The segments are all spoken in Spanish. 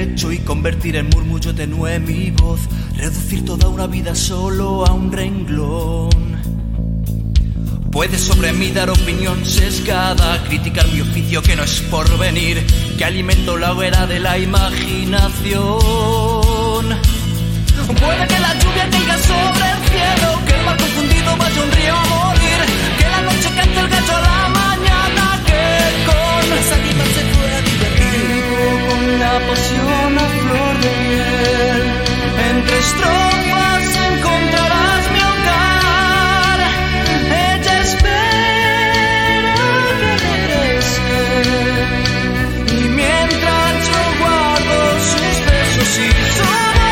pecho y convertir en murmullo tenue mi voz, reducir toda una vida solo a un renglón. Puedes sobre mí dar opinión sesgada, criticar mi oficio que no es por venir, que alimento la hoguera de la imaginación. Puede que la lluvia caiga sobre el cielo, que el mar confundido vaya un río a morir, que la noche cante el gallo a la mañana, que con esa guitarra se pueda divertir. Con la pasión a flor de miel, entre estrofas encontrarás mi hogar. Ella espera que regrese, y mientras yo guardo sus besos y su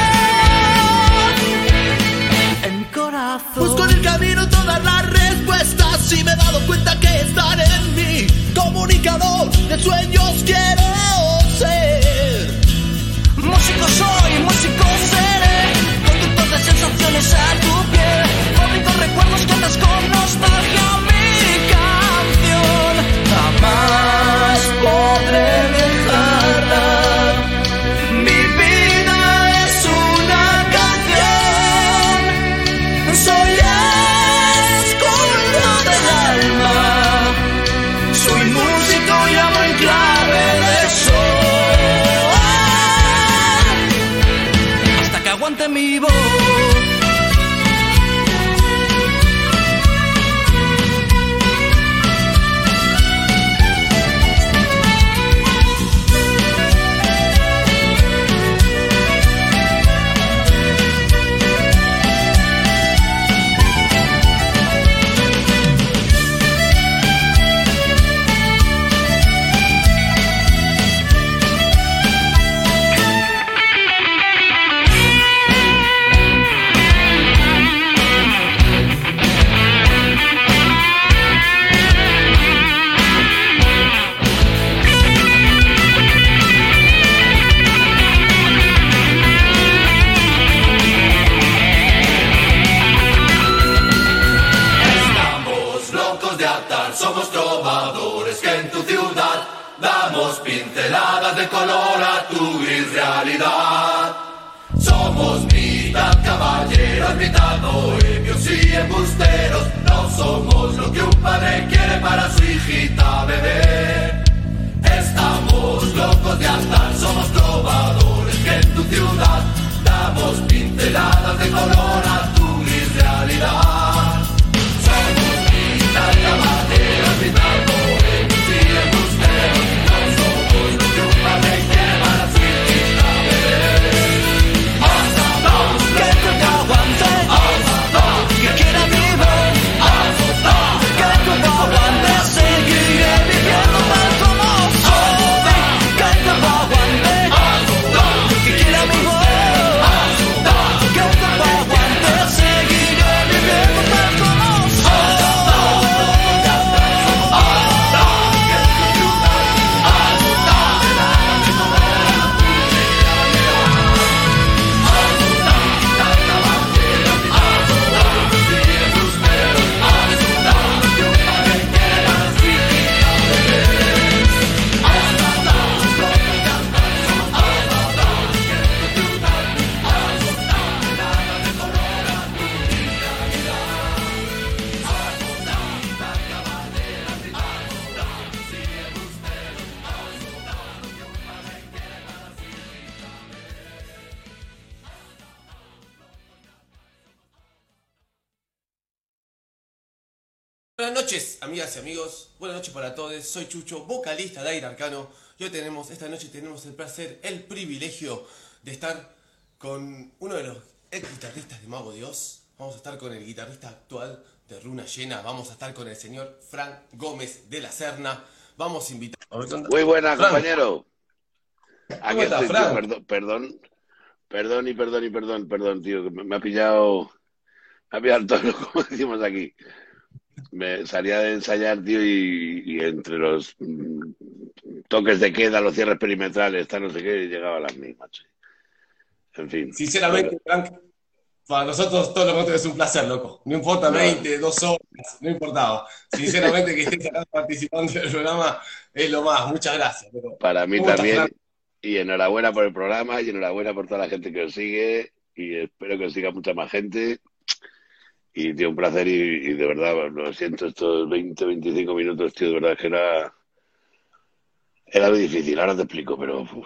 busco en el camino todas las respuestas y me he dado cuenta que están en mí. Comunicador de sueños quiero ser. Músico soy, músico seré, conductor de sensaciones a tu piel, fabrico recuerdos que andas con nostalgia mi canción. Jamás podré dejarla. Mi vida es una canción. Soy escolta del alma, soy músico y amo en clave de sol, hasta que aguante mi voz. Somos trovadores que en tu ciudad damos pinceladas de color a tu gris realidad. Somos mitad caballeros, mitad bohemios y embusteros. No somos lo que un padre quiere para su hijita bebé. Estamos locos de andar, somos trovadores que en tu ciudad damos pinceladas de color a tu gris realidad. Caballeros, mitad bohemios y embusteros, no somos lo que un padre quiere para su hijita bebé. Hasta que el cuerpo aguante, que quiera mi voz, que el cuerpo aguante, seguiré viviendo tal como soy. Que el cuerpo aguante, que quiera mi voz, que el cuerpo aguante, seguiré viviendo tal como soy. Buenas noches, amigas y amigos. Buenas noches para todos. Soy Chucho, vocalista de Aire Arcano. Y hoy esta noche tenemos el placer, el privilegio de estar con uno de los ex guitarristas de Mago Dios. Vamos a estar con el guitarrista actual de Runa Llena. Vamos a estar con el señor Frank Gómez de la Serna. Vamos a invitar. Muy buena, Frank. Compañero. Aquí estás, estoy, Frank? tío. Perdón, tío, que me ha pillado el tono, como decimos aquí. Me salía de ensayar, tío, y entre los toques de queda, los cierres perimetrales, no sé qué, llegaba a las mismas. En fin. Sinceramente, Frank, para nosotros todo lo que es un placer, loco. No importa 20, 2 horas, no importaba. Sinceramente, que estés acá participando del programa es lo más. Muchas gracias. Pero para mí ¿cómo estás, también. Frank? Y enhorabuena por el programa y enhorabuena por toda la gente que os sigue y espero que os siga mucha más gente. Y, tío, un placer y de verdad, lo siento, estos 20, 25 minutos, tío, de verdad que era muy difícil. Ahora te explico, pero... uf.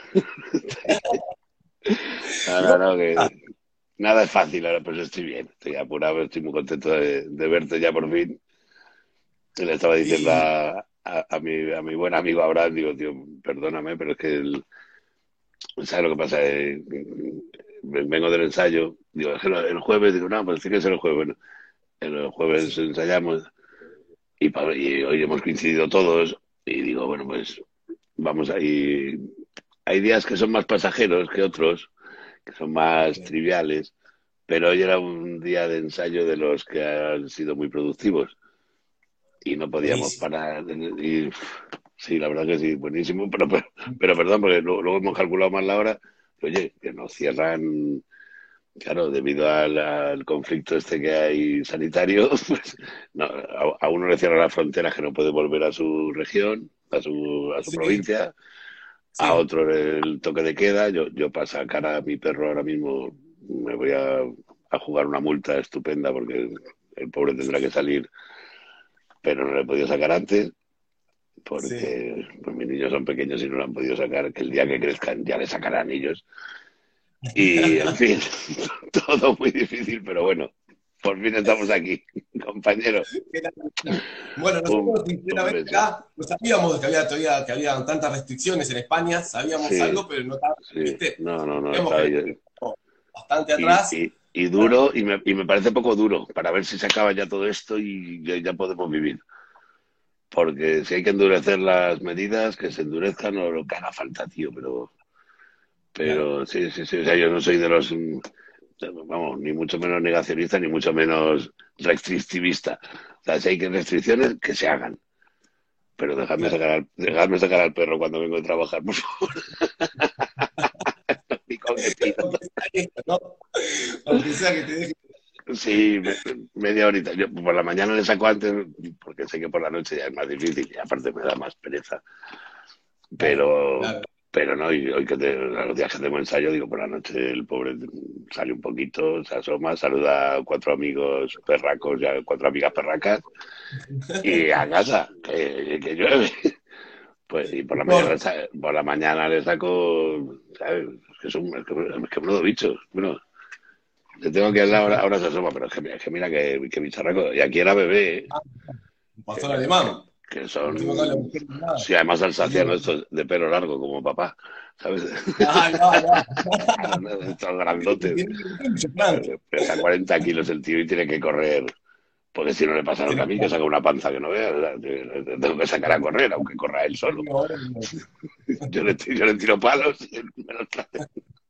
No, no, no, que nada es fácil ahora, pues estoy bien. Estoy apurado, estoy muy contento de verte ya por fin. Y le estaba diciendo Y a mi buen amigo Abraham, digo, tío, perdóname, pero es que ¿sabes lo que pasa? Vengo del ensayo, digo, es que el jueves, digo, no, pues tiene que ser el jueves. Bueno, el jueves sí, ensayamos y hoy hemos coincidido todos y digo, bueno, pues vamos ahí. Hay días que son más pasajeros que otros, que son más sí, triviales, pero hoy era un día de ensayo de los que han sido muy productivos y no podíamos buenísimo. parar. Y sí, la verdad que sí, buenísimo, pero perdón, porque luego hemos calculado mal la hora. Oye, que nos cierran, claro, debido al conflicto este que hay sanitario, pues no, a uno le cierran las fronteras que no puede volver a su región, a su Sí, provincia, a sí, otro el toque de queda. Yo para sacar a mi perro ahora mismo me voy a jugar una multa estupenda porque el pobre tendrá que salir, pero no le he podido sacar antes sí. porque pues, mis niños son pequeños y no lo han podido sacar, que el día que crezcan ya le sacarán ellos. Y, en fin, todo muy difícil, pero bueno, por fin estamos aquí, compañero. Bueno, Un, nosotros un sinceramente beso. acá no sabíamos que había todavía que había tantas restricciones en España, sabíamos Sí, algo, pero no tanto, sí, ¿viste? no, no, no, Sabíamos está que ahí. había bastante atrás. Y Bueno, duro, y me parece poco duro, para ver si se acaba ya todo esto y ya podemos vivir. Porque si hay que endurecer las medidas, que se endurezcan o lo que haga falta, tío, claro. pero sí, sí, sí, o sea, yo no soy de los, vamos, ni mucho menos negacionista, ni mucho menos restrictivista. O sea, si hay que restricciones, que se hagan. Pero Claro. dejadme sacar al perro cuando vengo de trabajar, por favor. Ni con que pido. Aunque sea esto, ¿no? Aunque sea que te deje. Sí, media horita. Yo por la mañana le saco antes, porque sé que por la noche ya es más difícil y aparte me da más pereza. Claro, Pero, claro. pero no, y hoy los días que tengo ensayo, digo, por la noche el pobre sale un poquito, se asoma, saluda a cuatro amigos perracos, ya cuatro amigas perracas, y a casa, que llueve. Pues, y por la mañana, Corta. por la mañana le saco, ¿sabes? Es que menudo bicho. Bueno, le tengo que hablar ahora se asoma, pero es que mira que bicharraco. Y aquí era bebé, Un que, pastor alemán. que Encima acá la son, mujer nada. sí, además Tenía. alsaciano, estos de pelo largo como papá, ¿sabes? Ay, no, no. Estos grandotes. Tiene mucho, Frank. Pesa 40 kilos el tío y tiene que correr. Porque si no le pasa lo que a mí, que saca una panza que no vea, o sea, tengo que sacar a correr, aunque corra él solo. Yo le tiro palos y él me los trae.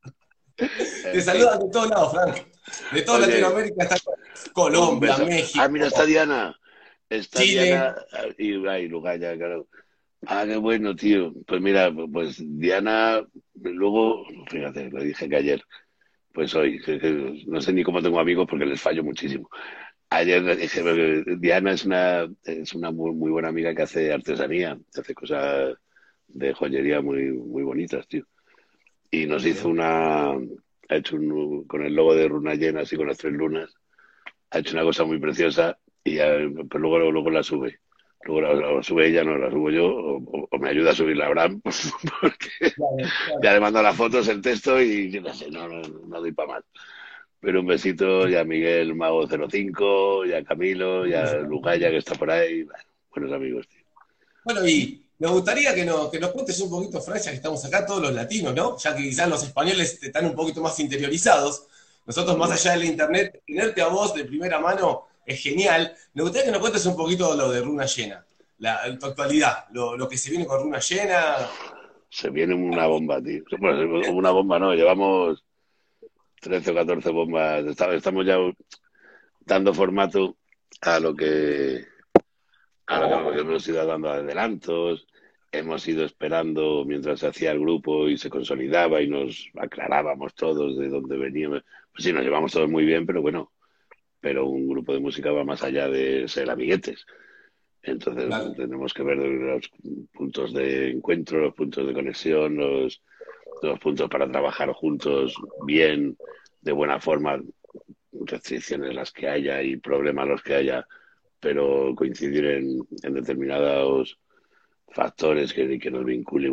Te En fin. saludan de todos lados, Frank. De toda Oye, Latinoamérica está un Colombia, beso. Ah, mira, está México, Diana. Está Chile. Diana y Lugaya, claro. Ah, qué bueno, tío. Pues mira, pues Diana, luego, fíjate, lo dije que ayer, pues hoy, que no sé ni cómo tengo amigos porque les fallo muchísimo. Ayer le dije, porque Diana es una muy, muy buena amiga que hace artesanía, que hace cosas de joyería muy, muy bonitas, tío. Y nos hizo Bien. ha hecho con el logo de Runa Llena, así con las tres lunas, ha hecho una cosa muy preciosa y ya, pues luego la sube. Luego la sube ella, no la subo yo, o me ayuda a subirla Abraham, porque Claro, claro. ya le mando las fotos, el texto y yo no sé, no doy para más. Pero un besito y a Miguel Mago 05, y a Camilo, y Un a beso. Lugaya que está por ahí. Bueno, buenos amigos, tío. Bueno, y me gustaría que nos cuentes un poquito, Fran, ya que estamos acá todos los latinos, ¿no? Ya que quizás los españoles están un poquito más interiorizados. Nosotros, más Mm. allá de la internet, tenerte a vos de primera mano es genial. Me gustaría que nos cuentes un poquito lo de Runa Llena, tu actualidad, lo que se viene con Runa Llena. Se viene una bomba, tío. Bueno, una bomba no, llevamos 13 o 14 bombas. Estamos ya dando formato a lo que a lo que hemos ido dando adelantos, hemos ido esperando mientras se hacía el grupo y se consolidaba y nos aclarábamos todos de dónde veníamos. Pues sí, nos llevamos todos muy bien, pero bueno, pero un grupo de música va más allá de ser amiguetes. Entonces Claro, tenemos que ver los puntos de encuentro, los puntos de conexión, todos puntos para trabajar juntos bien, de buena forma, restricciones las que haya y problemas los que haya, pero coincidir en determinados factores que nos vincule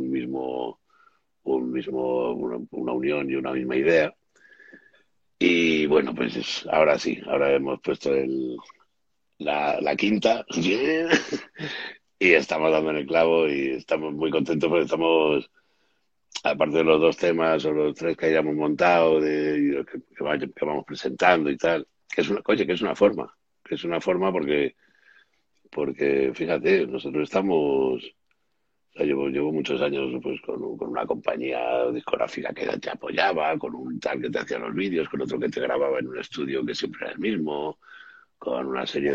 una unión y una misma idea. Y bueno, pues ahora sí, ahora hemos puesto la quinta y estamos dando en el clavo y estamos muy contentos porque estamos, aparte de los 2 temas o los 3 que hayamos montado, que vamos presentando y tal, que es una forma porque fíjate, nosotros estamos, o sea, llevo muchos años pues con una compañía discográfica que te apoyaba, con un tal que te hacía los vídeos, con otro que te grababa en un estudio que siempre era el mismo, con una serie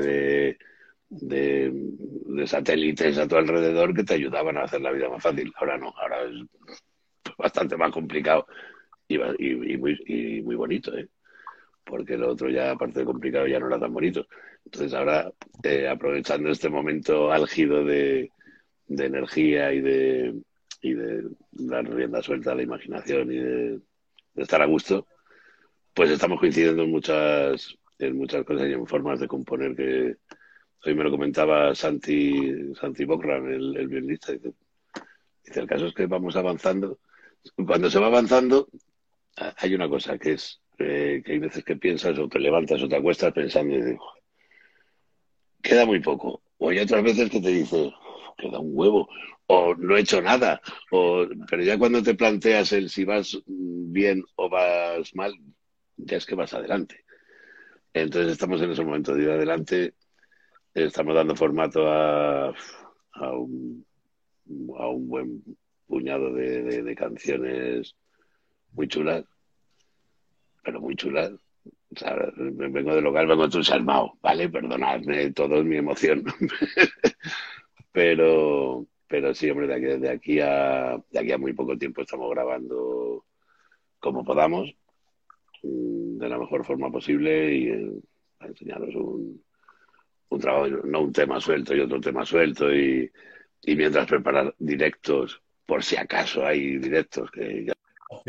de satélites a tu alrededor que te ayudaban a hacer la vida más fácil. Ahora no, ahora es bastante más complicado y muy bonito, ¿eh? Porque lo otro ya, aparte de complicado, ya no era tan bonito. Entonces ahora, aprovechando este momento álgido de energía y de dar rienda suelta a la imaginación y de estar a gusto, pues estamos coincidiendo en muchas cosas y en formas de componer que hoy me lo comentaba Santi Bokran, el violinista. Dice, el caso es que vamos avanzando. Cuando se va avanzando, hay una cosa que es que hay veces que piensas o te levantas o te acuestas pensando y digo, queda muy poco. O hay otras veces que te dices, queda un huevo, o no he hecho nada. Pero ya cuando te planteas el si vas bien o vas mal, ya es que vas adelante. Entonces estamos en ese momento de ir adelante, estamos dando formato a un buen puñado de canciones muy chulas, pero muy chulas. O sea, vengo del local, vengo entusiasmado, ¿vale? Perdonadme, todo es mi emoción. Pero sí, hombre, de aquí a muy poco tiempo estamos grabando como podamos, de la mejor forma posible y a enseñaros un trabajo, no un tema suelto y otro tema suelto y mientras preparar directos, por si acaso hay directos que ya Ok.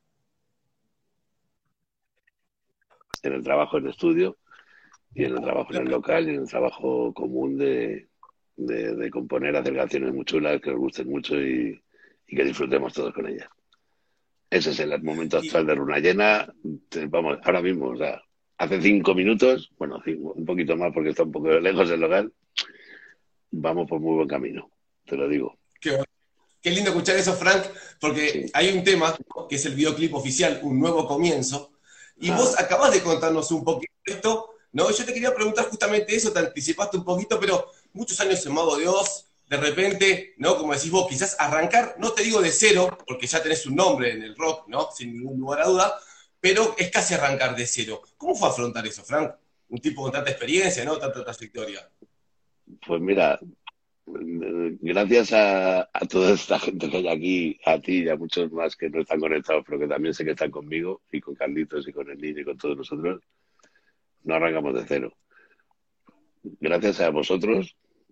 en el trabajo en estudio y en el trabajo en el local y en el trabajo común de componer, hacer canciones muy chulas que os gusten mucho y que disfrutemos todos con ellas. Ese es el momento actual de Luna Llena. Vamos, ahora mismo, o sea, hace 5 minutos, bueno, un poquito más porque está un poco lejos del local, vamos por muy buen camino, te lo digo. Qué lindo escuchar eso, Frank, porque Sí. hay un tema que es el videoclip oficial, Un Nuevo Comienzo, y vos acabás de contarnos un poquito esto, ¿no? Yo te quería preguntar justamente eso, te anticipaste un poquito, pero muchos años en Mago de Oz, de repente, ¿no? Como decís vos, quizás arrancar, no te digo de cero, porque ya tenés un nombre en el rock, ¿no? Sin ningún lugar a duda, pero es casi arrancar de cero. ¿Cómo fue afrontar eso, Frank? Un tipo con tanta experiencia, ¿no? Tanta trayectoria. Pues mira, gracias a toda esta gente que hay aquí, a ti y a muchos más que no están conectados, pero que también sé que están conmigo, y con Carlitos y con el niño y con todos nosotros, no arrancamos de cero. Gracias a vosotros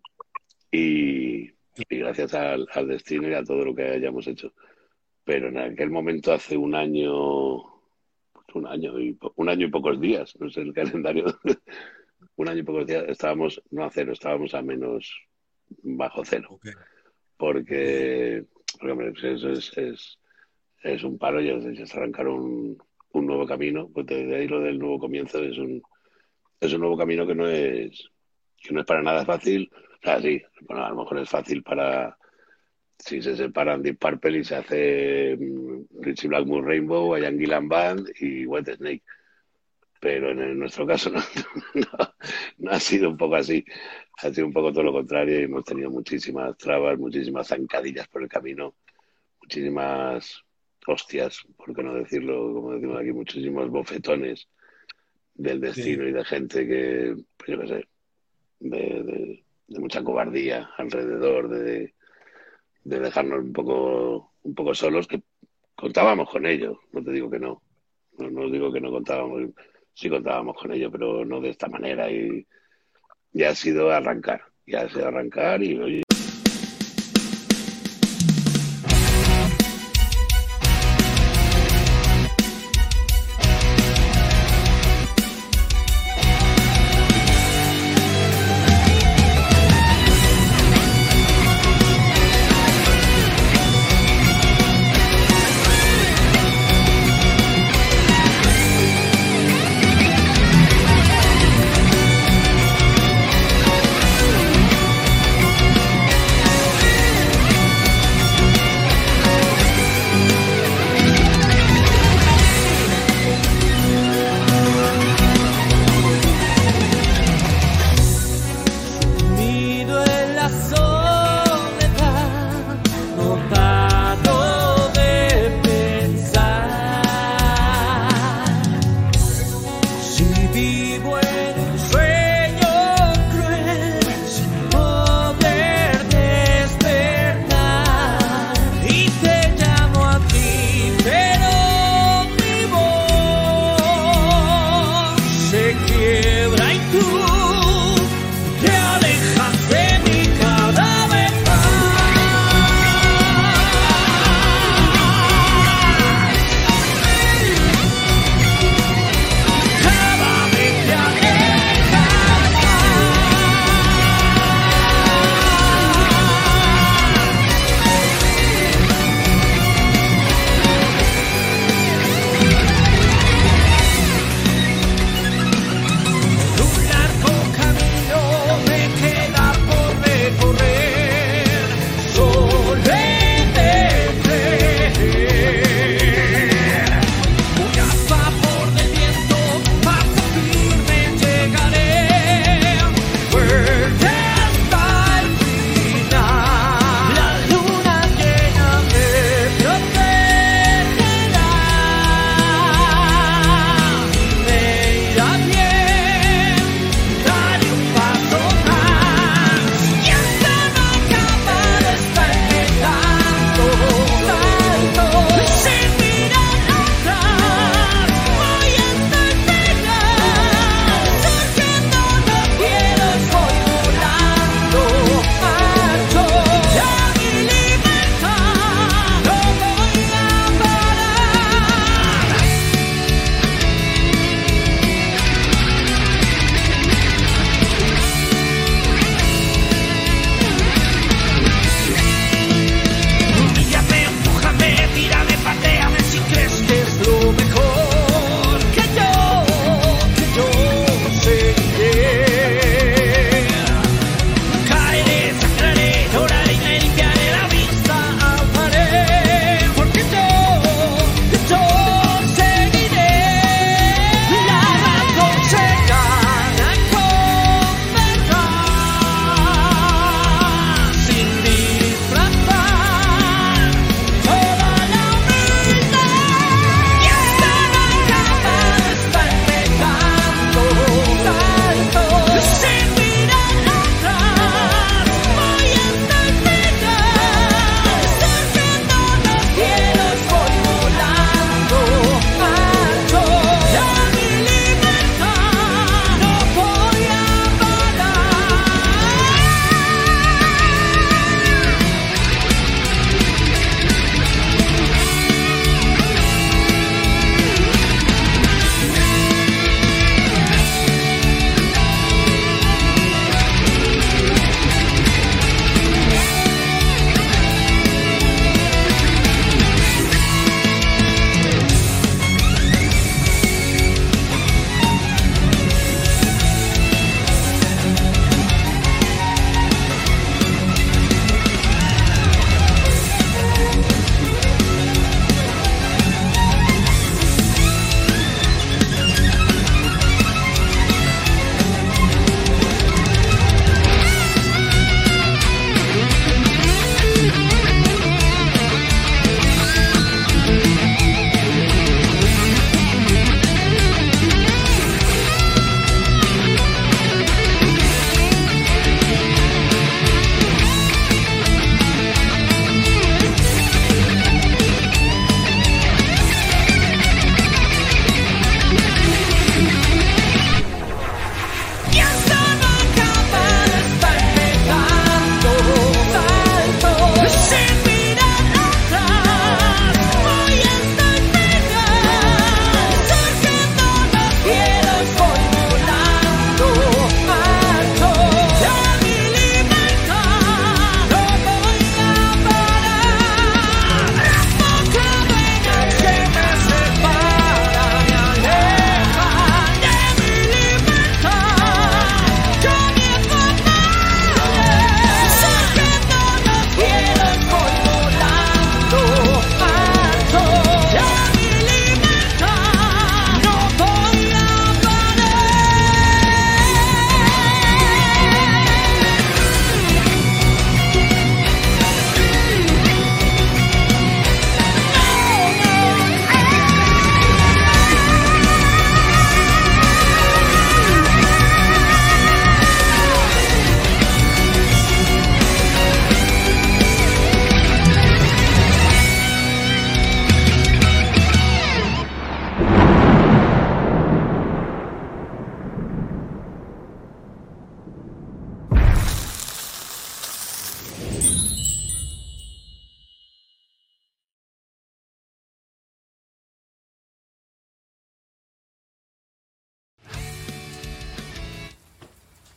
y gracias al destino y a todo lo que hayamos hecho. Pero en aquel momento, hace un año y pocos días, no sé el calendario, un año y pocos días, estábamos no a cero, estábamos a menos bajo cero. Okay. Porque hombre, eso es un palo, ya es arrancar un nuevo camino, pues de ahí lo del nuevo comienzo es un nuevo camino que no es para nada fácil. O sea, sí, bueno, a lo mejor es fácil si se separan Deep Purple y se hace Richie Blackmore Rainbow, Ian Gillan Band y White Snake. Pero en nuestro caso no ha sido un poco así. Ha sido un poco todo lo contrario y hemos tenido muchísimas trabas, muchísimas zancadillas por el camino, muchísimas hostias, por qué no decirlo, como decimos aquí, muchísimos bofetones del destino y de gente que, pues yo qué sé, de mucha cobardía alrededor, de dejarnos un poco solos, que contábamos con ello, no te digo que no digo que no contábamos, sí contábamos con ello, pero no de esta manera y ha sido arrancar y oye.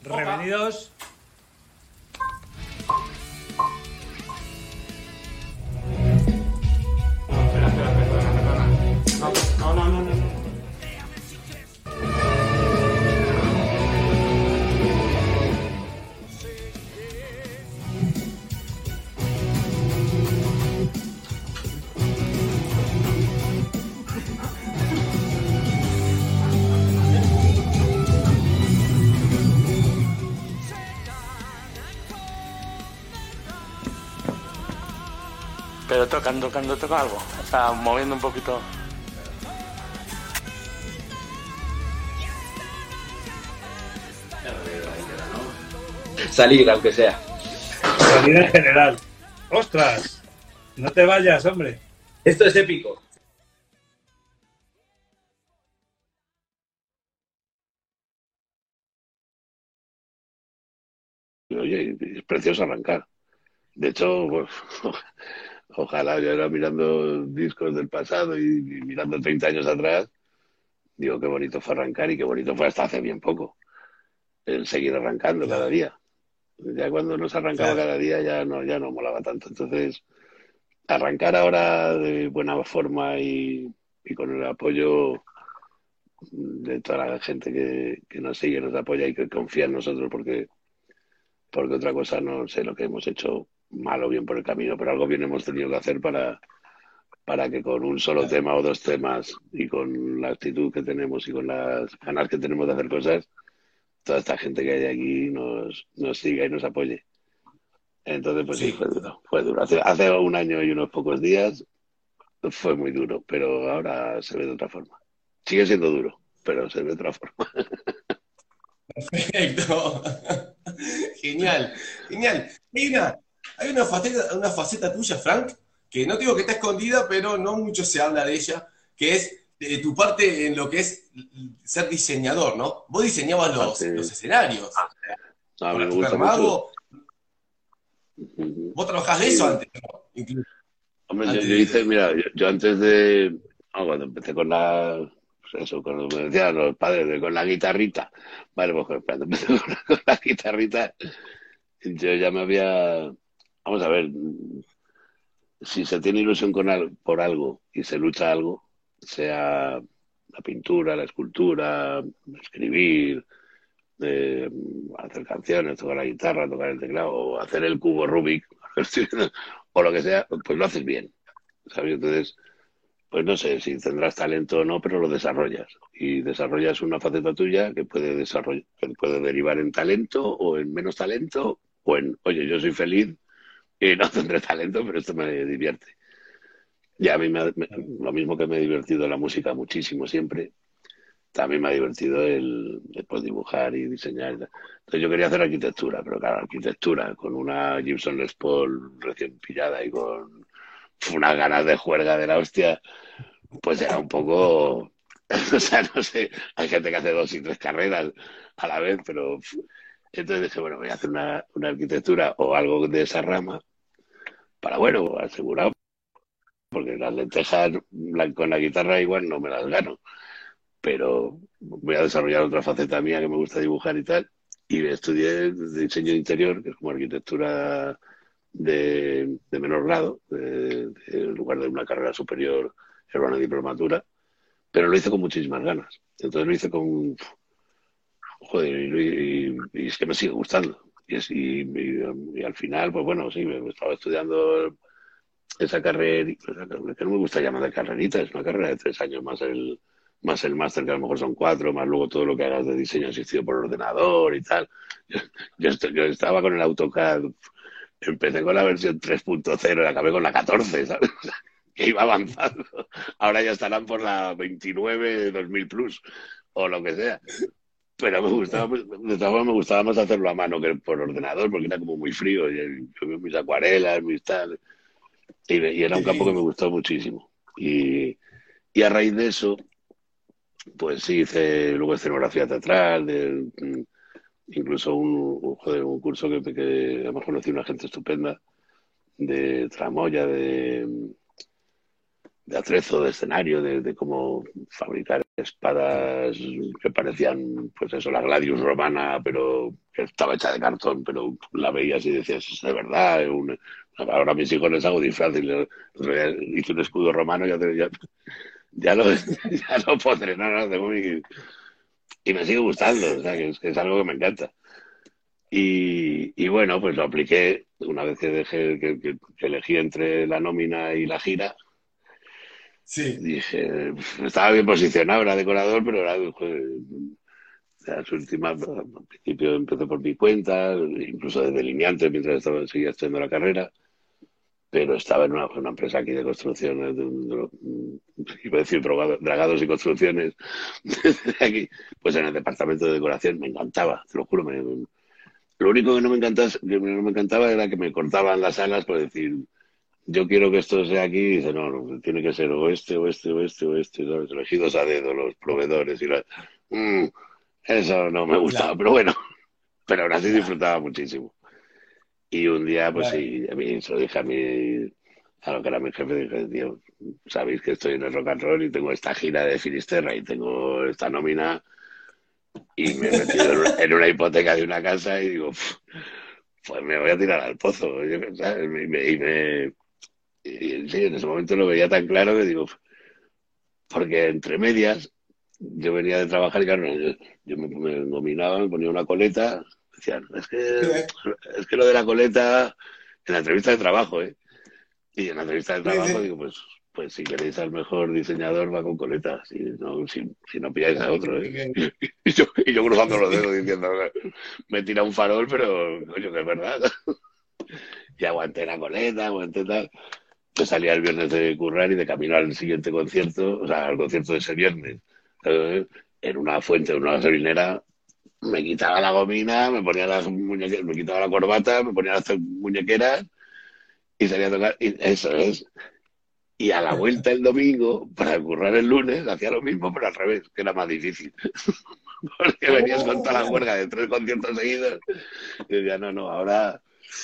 Revenidos. No. Pero toca algo. Está moviendo un poquito. Salir, aunque sea. Salir en general. ¡Ostras! No te vayas, hombre. Esto es épico. Oye, es precioso arrancar. De hecho, pues, ojalá yo era mirando discos del pasado y mirando 30 años atrás, digo, qué bonito fue arrancar y qué bonito fue hasta hace bien poco el seguir arrancando cada día. Ya cuando no se arrancaba cada día ya no molaba tanto. Entonces, arrancar ahora de buena forma y con el apoyo de toda la gente que nos sigue, nos apoya y que confía en nosotros, porque otra cosa no sé lo que hemos hecho mal o bien por el camino, pero algo bien hemos tenido que hacer para que con un solo tema o dos temas y con la actitud que tenemos y con las ganas que tenemos de hacer cosas, toda esta gente que hay aquí nos siga y nos apoye. Entonces, pues sí, fue duro. Hace un año y unos pocos días fue muy duro, pero ahora se ve de otra forma. Sigue siendo duro, pero se ve de otra forma. Perfecto. Genial. Hay una faceta tuya, Frank, que no digo que está escondida, pero no mucho se habla de ella, que es de tu parte en lo que es ser diseñador, ¿no? Vos diseñabas los escenarios. A mí me Para gusta Supermago, mucho. vos trabajás de eso antes, ¿no? Incluso. Hombre, Antes yo hice, mira, yo antes de, cuando empecé con pues eso, cuando me decían los padres, con la guitarrita, vale, pues cuando empecé con la guitarrita, yo ya me había, vamos a ver, si se tiene ilusión por algo y se lucha algo, sea la pintura, la escultura, escribir, hacer canciones, tocar la guitarra, tocar el teclado, o hacer el cubo Rubik, o lo que sea, pues lo haces bien, ¿sabes? Entonces, pues no sé si tendrás talento o no, pero lo desarrollas. Y desarrollas una faceta tuya que que puede derivar en talento o en menos talento, o en, oye, yo soy feliz y no tendré talento, pero esto me divierte. Y a mí lo mismo que me ha divertido la música muchísimo siempre, también me ha divertido el pues, dibujar y diseñar. Entonces yo quería hacer arquitectura, pero claro, arquitectura con una Gibson Les Paul recién pillada y con unas ganas de juerga de la hostia, pues era un poco, o sea, no sé, hay gente que hace 2 y 3 carreras a la vez, pero entonces dije, bueno, voy a hacer una arquitectura o algo de esa rama para, bueno, asegurado, porque las lentejas con la guitarra igual no me las gano, pero voy a desarrollar otra faceta mía que me gusta dibujar y tal, y estudié diseño de interior, que es como arquitectura de menor grado, en lugar de una carrera superior, era una diplomatura, pero lo hice con muchísimas ganas. Entonces lo hice con... Joder, y es que me sigue gustando. Y al final, pues bueno, sí, me estaba estudiando esa carrera, que no me gusta llamar de carrerita, es una carrera de 3 años más el máster, que a lo mejor son 4, más luego todo lo que hagas de diseño asistido por ordenador y tal. Yo estaba con el AutoCAD, empecé con la versión 3.0 y acabé con la 14, ¿sabes? Que iba avanzando. Ahora ya estarán por la 29 2000 Plus o lo que sea. Pero de todas formas me gustaba más hacerlo a mano que por ordenador, porque era como muy frío. Mis acuarelas, mis tal. Y era un campo que me gustó muchísimo. Y a raíz de eso, pues sí, hice luego escenografía teatral, incluso un curso que además conocí una gente estupenda de tramoya, de atrezo, de escenario, de cómo fabricar espadas que parecían, pues eso, la Gladius romana, pero estaba hecha de cartón, pero la veías y decías, es de verdad. Ahora a mis hijos les hago disfraz y hice un escudo romano, ya lo pondré, no, y me sigue gustando, o sea, que es algo que me encanta. Y bueno, pues lo apliqué una vez que dejé, que elegí entre la nómina y la gira. Sí. Dije, estaba bien posicionado, era decorador, pero era, joder, las últimas, al principio empecé por mi cuenta, incluso de delineante mientras seguía estudiando la carrera, pero estaba en una empresa aquí de construcción, iba a decir dragados y construcciones, aquí, pues en el departamento de decoración me encantaba, te lo juro, lo único que no me encantaba era que me cortaban las alas por decir, yo quiero que esto sea aquí, y dice, no, tiene que ser oeste, ¿sabes? Elegidos a dedo, los proveedores, eso no me gustaba, pero bueno, pero aún así disfrutaba muchísimo. Y un día, pues sí, a mí se lo dije a lo que era mi jefe, dije, tío, sabéis que estoy en el rock and roll y tengo esta gira de Finisterra y tengo esta nómina y me he metido en una hipoteca de una casa y digo, pues me voy a tirar al pozo, ¿sabes? Y sí, en ese momento lo veía tan claro que digo, porque entre medias yo venía de trabajar y claro, yo me dominaba, me ponía una coleta, decían, es que lo de la coleta, en la entrevista de trabajo, ¿eh? Y en la entrevista de trabajo digo, pues si queréis al mejor diseñador va con coleta, si no pilláis a otro, ¿eh? Y yo cruzando los dedos diciendo, me tira un farol, pero coño, que es verdad. Y aguanté la coleta, aguanté tal. Yo salía el viernes de currar y de camino al siguiente concierto, o sea, al concierto de ese viernes, en una fuente, en una gasolinera, me quitaba la gomina, me ponía las muñequeras, me quitaba la corbata, me ponía las muñequeras y salía a tocar. Y eso es. Y a la vuelta el domingo, para currar el lunes, hacía lo mismo, pero al revés, que era más difícil. Porque venías con toda la huelga de 3 conciertos seguidos. Y decía, no, ahora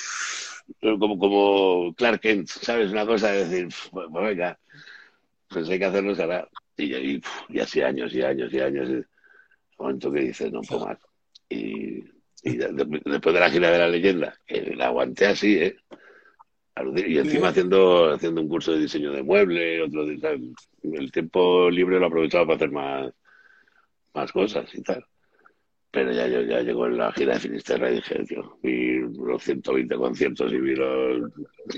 como Clark Kent, ¿sabes? Una cosa de decir, pues venga, pues hay que hacerlo, será. Y así años y años y años. El momento que dices, no puedo más. Y después de la gira de la leyenda, que la aguanté así, ¿eh? Y encima haciendo un curso de diseño de muebles, el tiempo libre lo aprovechaba para hacer más cosas y tal. Pero ya llegó en la gira de Finisterra y dije, tío, vi los 120 conciertos y vi los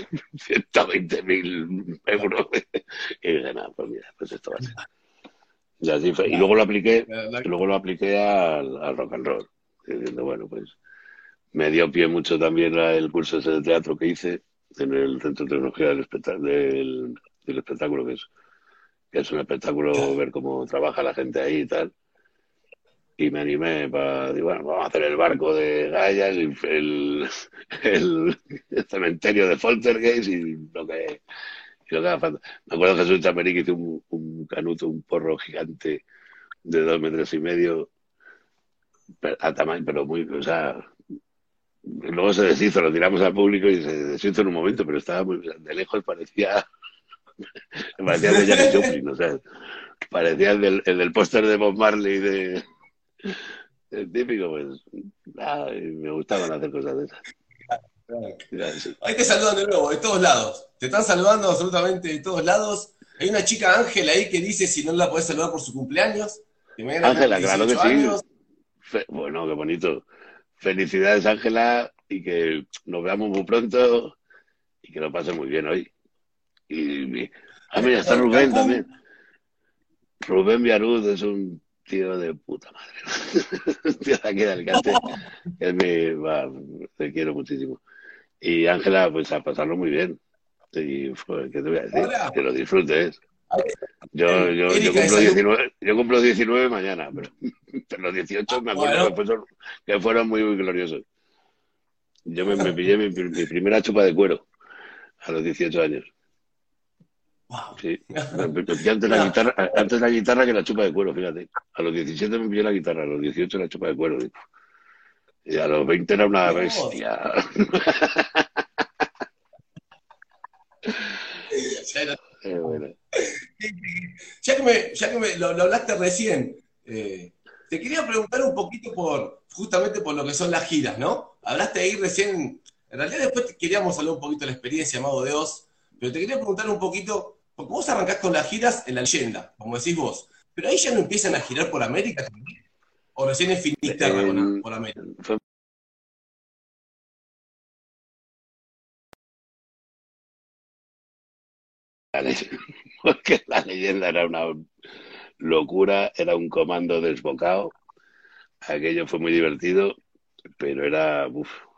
120.000 euros. Y dije, nada, pues mira, pues esto va a ser. Y así fue. Y luego lo apliqué al rock and roll. Diciendo, bueno, pues me dio pie mucho también el curso ese de teatro que hice en el Centro de Tecnología del Espectáculo, que es un espectáculo ver cómo trabaja la gente ahí y tal. Y me animé digo, bueno, vamos a hacer el barco de Gaia, el cementerio de Poltergeist y lo que haga falta. Me acuerdo que Jesús Chamerí que hizo un canuto, un porro gigante de 2,5 metros, a tamaño, pero muy, o sea, luego se deshizo, lo tiramos al público y se deshizo en un momento, pero estaba muy, de lejos parecía el de Janis Joplin, o sea, parecía el del póster de Bob Marley el típico, pues, me gustaban hacer cosas de esas. Ahí te saludan de nuevo, de todos lados. Te están saludando absolutamente de todos lados. Hay una chica Ángela ahí que dice si no la podés saludar por su cumpleaños. Ángela, claro que sí. Bueno, qué bonito. Felicidades, Ángela, y que nos veamos muy pronto y que lo pases muy bien hoy. Y mira, está Rubén también. Rubén Viaruz es un tío de puta madre. Tío de aquí de Alicante. Te quiero muchísimo. Y Ángela, pues a pasarlo muy bien. Y ¿qué te voy a decir? Hola. Que lo disfrutes. Yo cumplo 19 mañana, pero los 18 me acuerdo que fueron muy, muy gloriosos. Yo me pillé mi primera chupa de cuero a los 18 años. Sí, me pillé antes la guitarra que la chupa de cuero, fíjate. A los 17 me pillé la guitarra, a los 18 la chupa de cuero. Y a los 20 era una bestia. Bueno. Ya que lo hablaste recién, te quería preguntar un poquito justamente por lo que son las giras, ¿no? Hablaste ahí recién, en realidad después queríamos hablar un poquito de la experiencia, Mago de Oz, pero te quería preguntar un poquito, porque vos arrancás con las giras en La Leyenda, como decís vos, pero ahí ya no empiezan a girar por América también, o recién en Finisterra por América. Porque La Leyenda era una locura, era un comando desbocado. Aquello fue muy divertido, pero era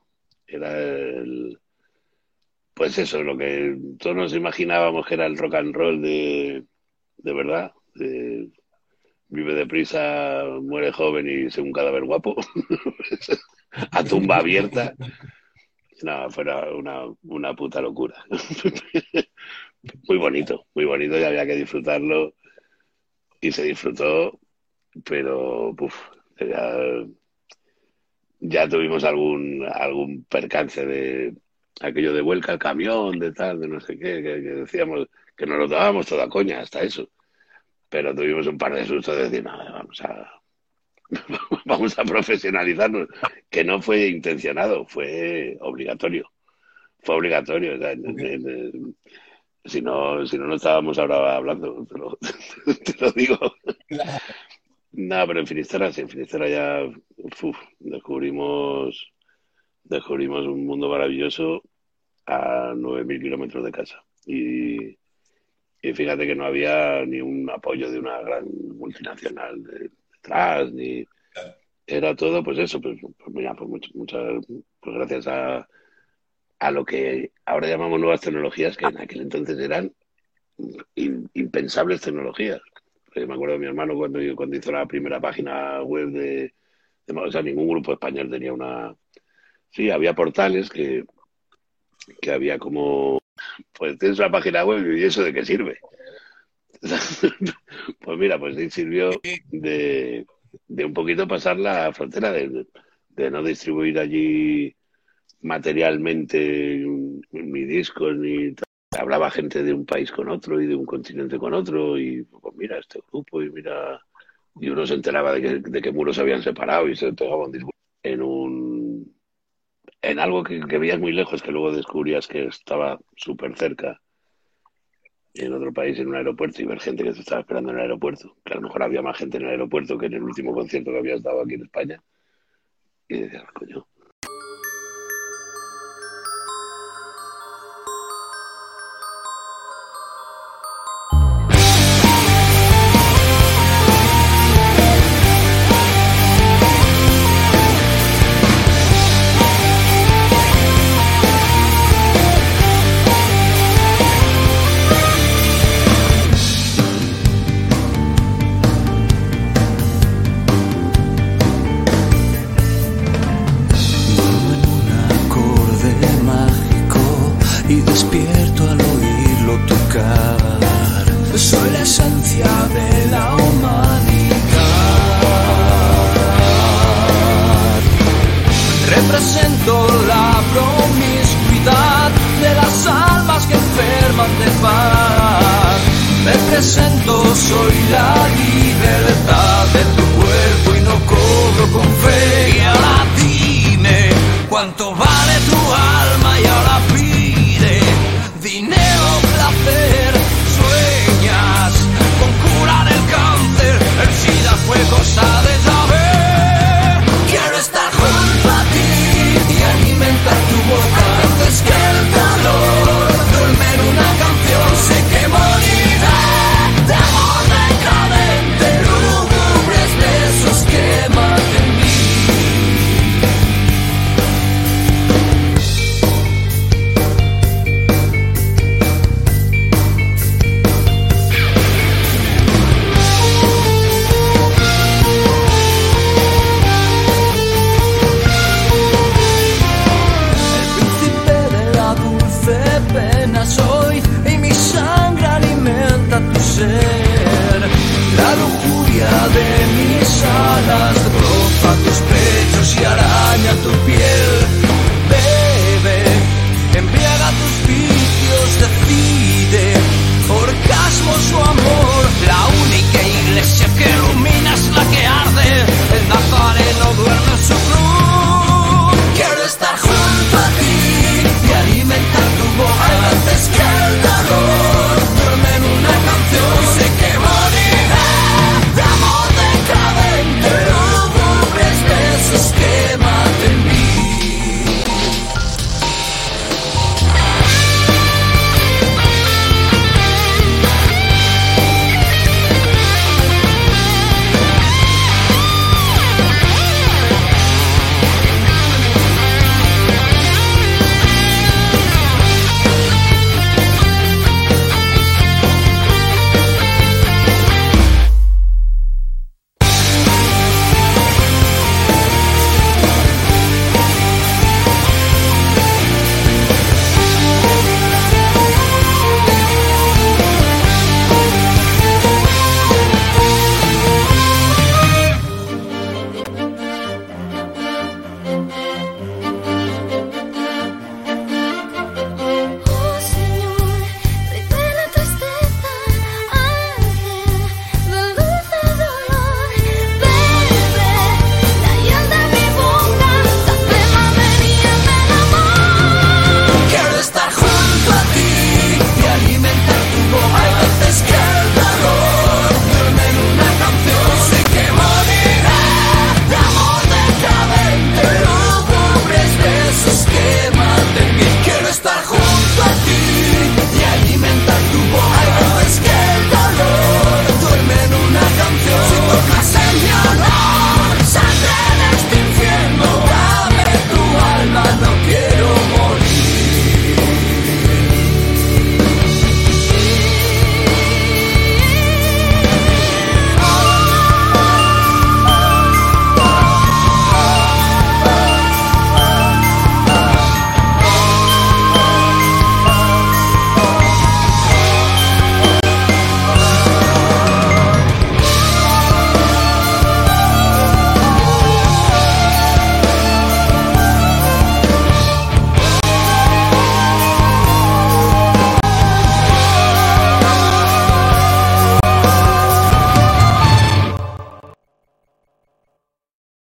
pues eso, lo que todos nos imaginábamos que era el rock and roll de verdad, vive deprisa, muere joven y sea un cadáver guapo, a tumba abierta. No, fuera una puta locura. Muy bonito y había que disfrutarlo y se disfrutó, pero ya tuvimos algún percance de aquello de vuelca al camión, de tal, de no sé qué, que decíamos que nos lo dábamos toda coña, hasta eso. Pero tuvimos un par de sustos de decir, no, vamos a profesionalizarnos, que no fue intencionado, fue obligatorio. Fue obligatorio. O sea, si no estábamos ahora hablando, te lo digo. No, pero en Finisterra sí, en Finisterra ya descubrimos un mundo maravilloso a 9.000 kilómetros de casa. Y fíjate que no había ni un apoyo de una gran multinacional detrás, ni era todo, pues eso, pues mira, pues muchas, pues gracias a lo que ahora llamamos nuevas tecnologías, que en aquel entonces eran impensables tecnologías. Me acuerdo de mi hermano cuando hizo la primera página web o sea, ningún grupo español tenía una... Sí, había portales que había como... Pues tienes una página web y ¿eso de qué sirve? Pues mira, pues sí sirvió de un poquito pasar la frontera, de no distribuir allí materialmente ni discos ni tal. Hablaba gente de un país con otro y de un continente con otro y pues mira este grupo y mira, y uno se enteraba de que muros se habían separado y se pegaba un disco en algo que veías muy lejos, que luego descubrías que estaba súper cerca, en otro país, en un aeropuerto, y ver gente que te estaba esperando en el aeropuerto, que a lo mejor había más gente en el aeropuerto que en el último concierto que había estado aquí en España, y decías, coño. Despierto al oírlo tocar. Soy la esencia de la humanidad. Represento la promiscuidad de las almas que enferman de paz. Me presento, soy la libertad de tu cuerpo y no cobro con fe. Y ahora dime cuánto vale tu alma y ahora dinero, placer, sueñas con curar el cáncer, el SIDA fue cosa de saber. Quiero estar junto a ti y alimentar tu boca antes que el calor duerme en una canción. Sé que moriré de amor decadente, lúgubres besos que maten mí. Soy y mi sangre alimenta tu ser. La lujuria de mis alas roza tus pechos y araña tu piel. Bebe, embriaga tus vicios, decide orgasmos o amor. La única iglesia que ilumina es la que arde.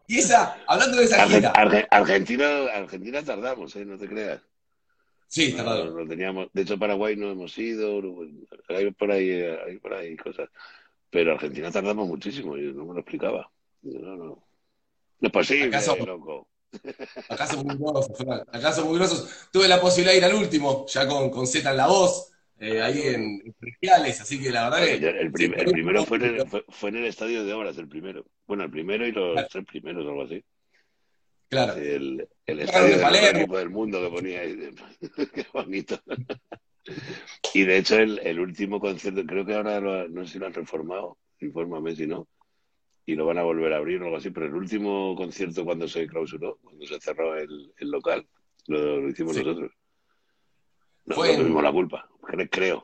Y esa, hablando de esa gira. Argentina tardamos, no te creas. Sí, No, tardado. no teníamos, de hecho Paraguay no hemos ido, hay por ahí cosas. Pero Argentina tardamos muchísimo, yo no me lo explicaba. No, no. No es Acá posible, somos, loco. acá somos muy grosos, Fran. Acá somos muy grosos. Tuve la posibilidad de ir al último, ya con Z en la voz, Ah, ahí qué bueno. en Prediales, así que la verdad Bueno, que sí, el primero perdimos, fue en el Estadio de Obras, el primero. Bueno, el primero y los tres primeros, algo así. Sí, claro. el Tocaron estadio en del mejor Palermo. equipo del mundo que ponía ahí. Qué bonito. Y de hecho, el último concierto, creo que ahora no sé si lo han reformado, infórmame si no, y lo van a volver a abrir o algo así, pero el último concierto cuando se clausuró, cuando se cerró el local, lo hicimos Sí. nosotros. No, Fue no tuvimos en. la culpa, creo.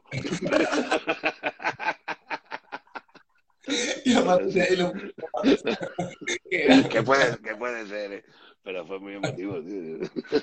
Y Pero aparte sí. de lo- Era- Que puede ser, pero fue muy emotivo, tío.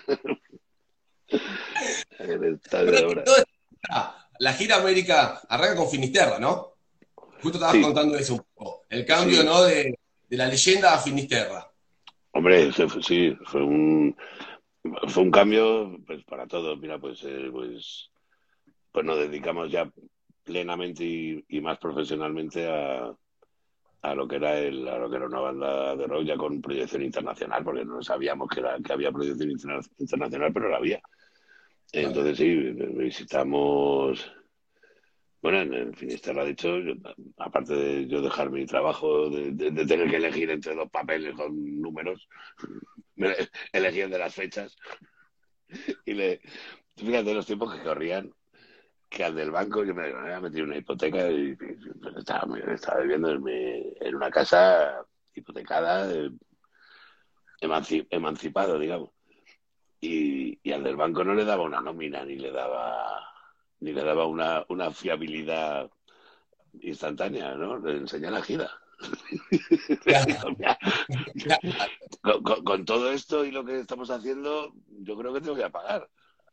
El estadio de Pero que Obras. la gira América arranca con Finisterra, ¿no? Justo estabas Sí, contando eso un poco. El cambio, sí. ¿no? De la leyenda a Finisterra. Hombre, sí, fue un cambio pues para todos. Mira, pues nos dedicamos ya plenamente y más profesionalmente a lo que era a lo que era una banda de rock ya con proyección internacional, porque no sabíamos que había proyección internacional, pero la había. Claro. Entonces sí, visitamos. Bueno, en Finisterra, de hecho, aparte de yo dejar mi trabajo, de tener que elegir entre dos papeles con números, elegí el de las fechas y fíjate los tiempos que corrían, que al del banco yo me había metido una hipoteca y pues, estaba viviendo en una casa hipotecada, emancipado, digamos. Y al del banco no le daba una nómina, ni le daba una fiabilidad instantánea, ¿no? Le enseñé la gira. Claro, claro. Con todo esto y lo que estamos haciendo, yo creo que te voy a pagar.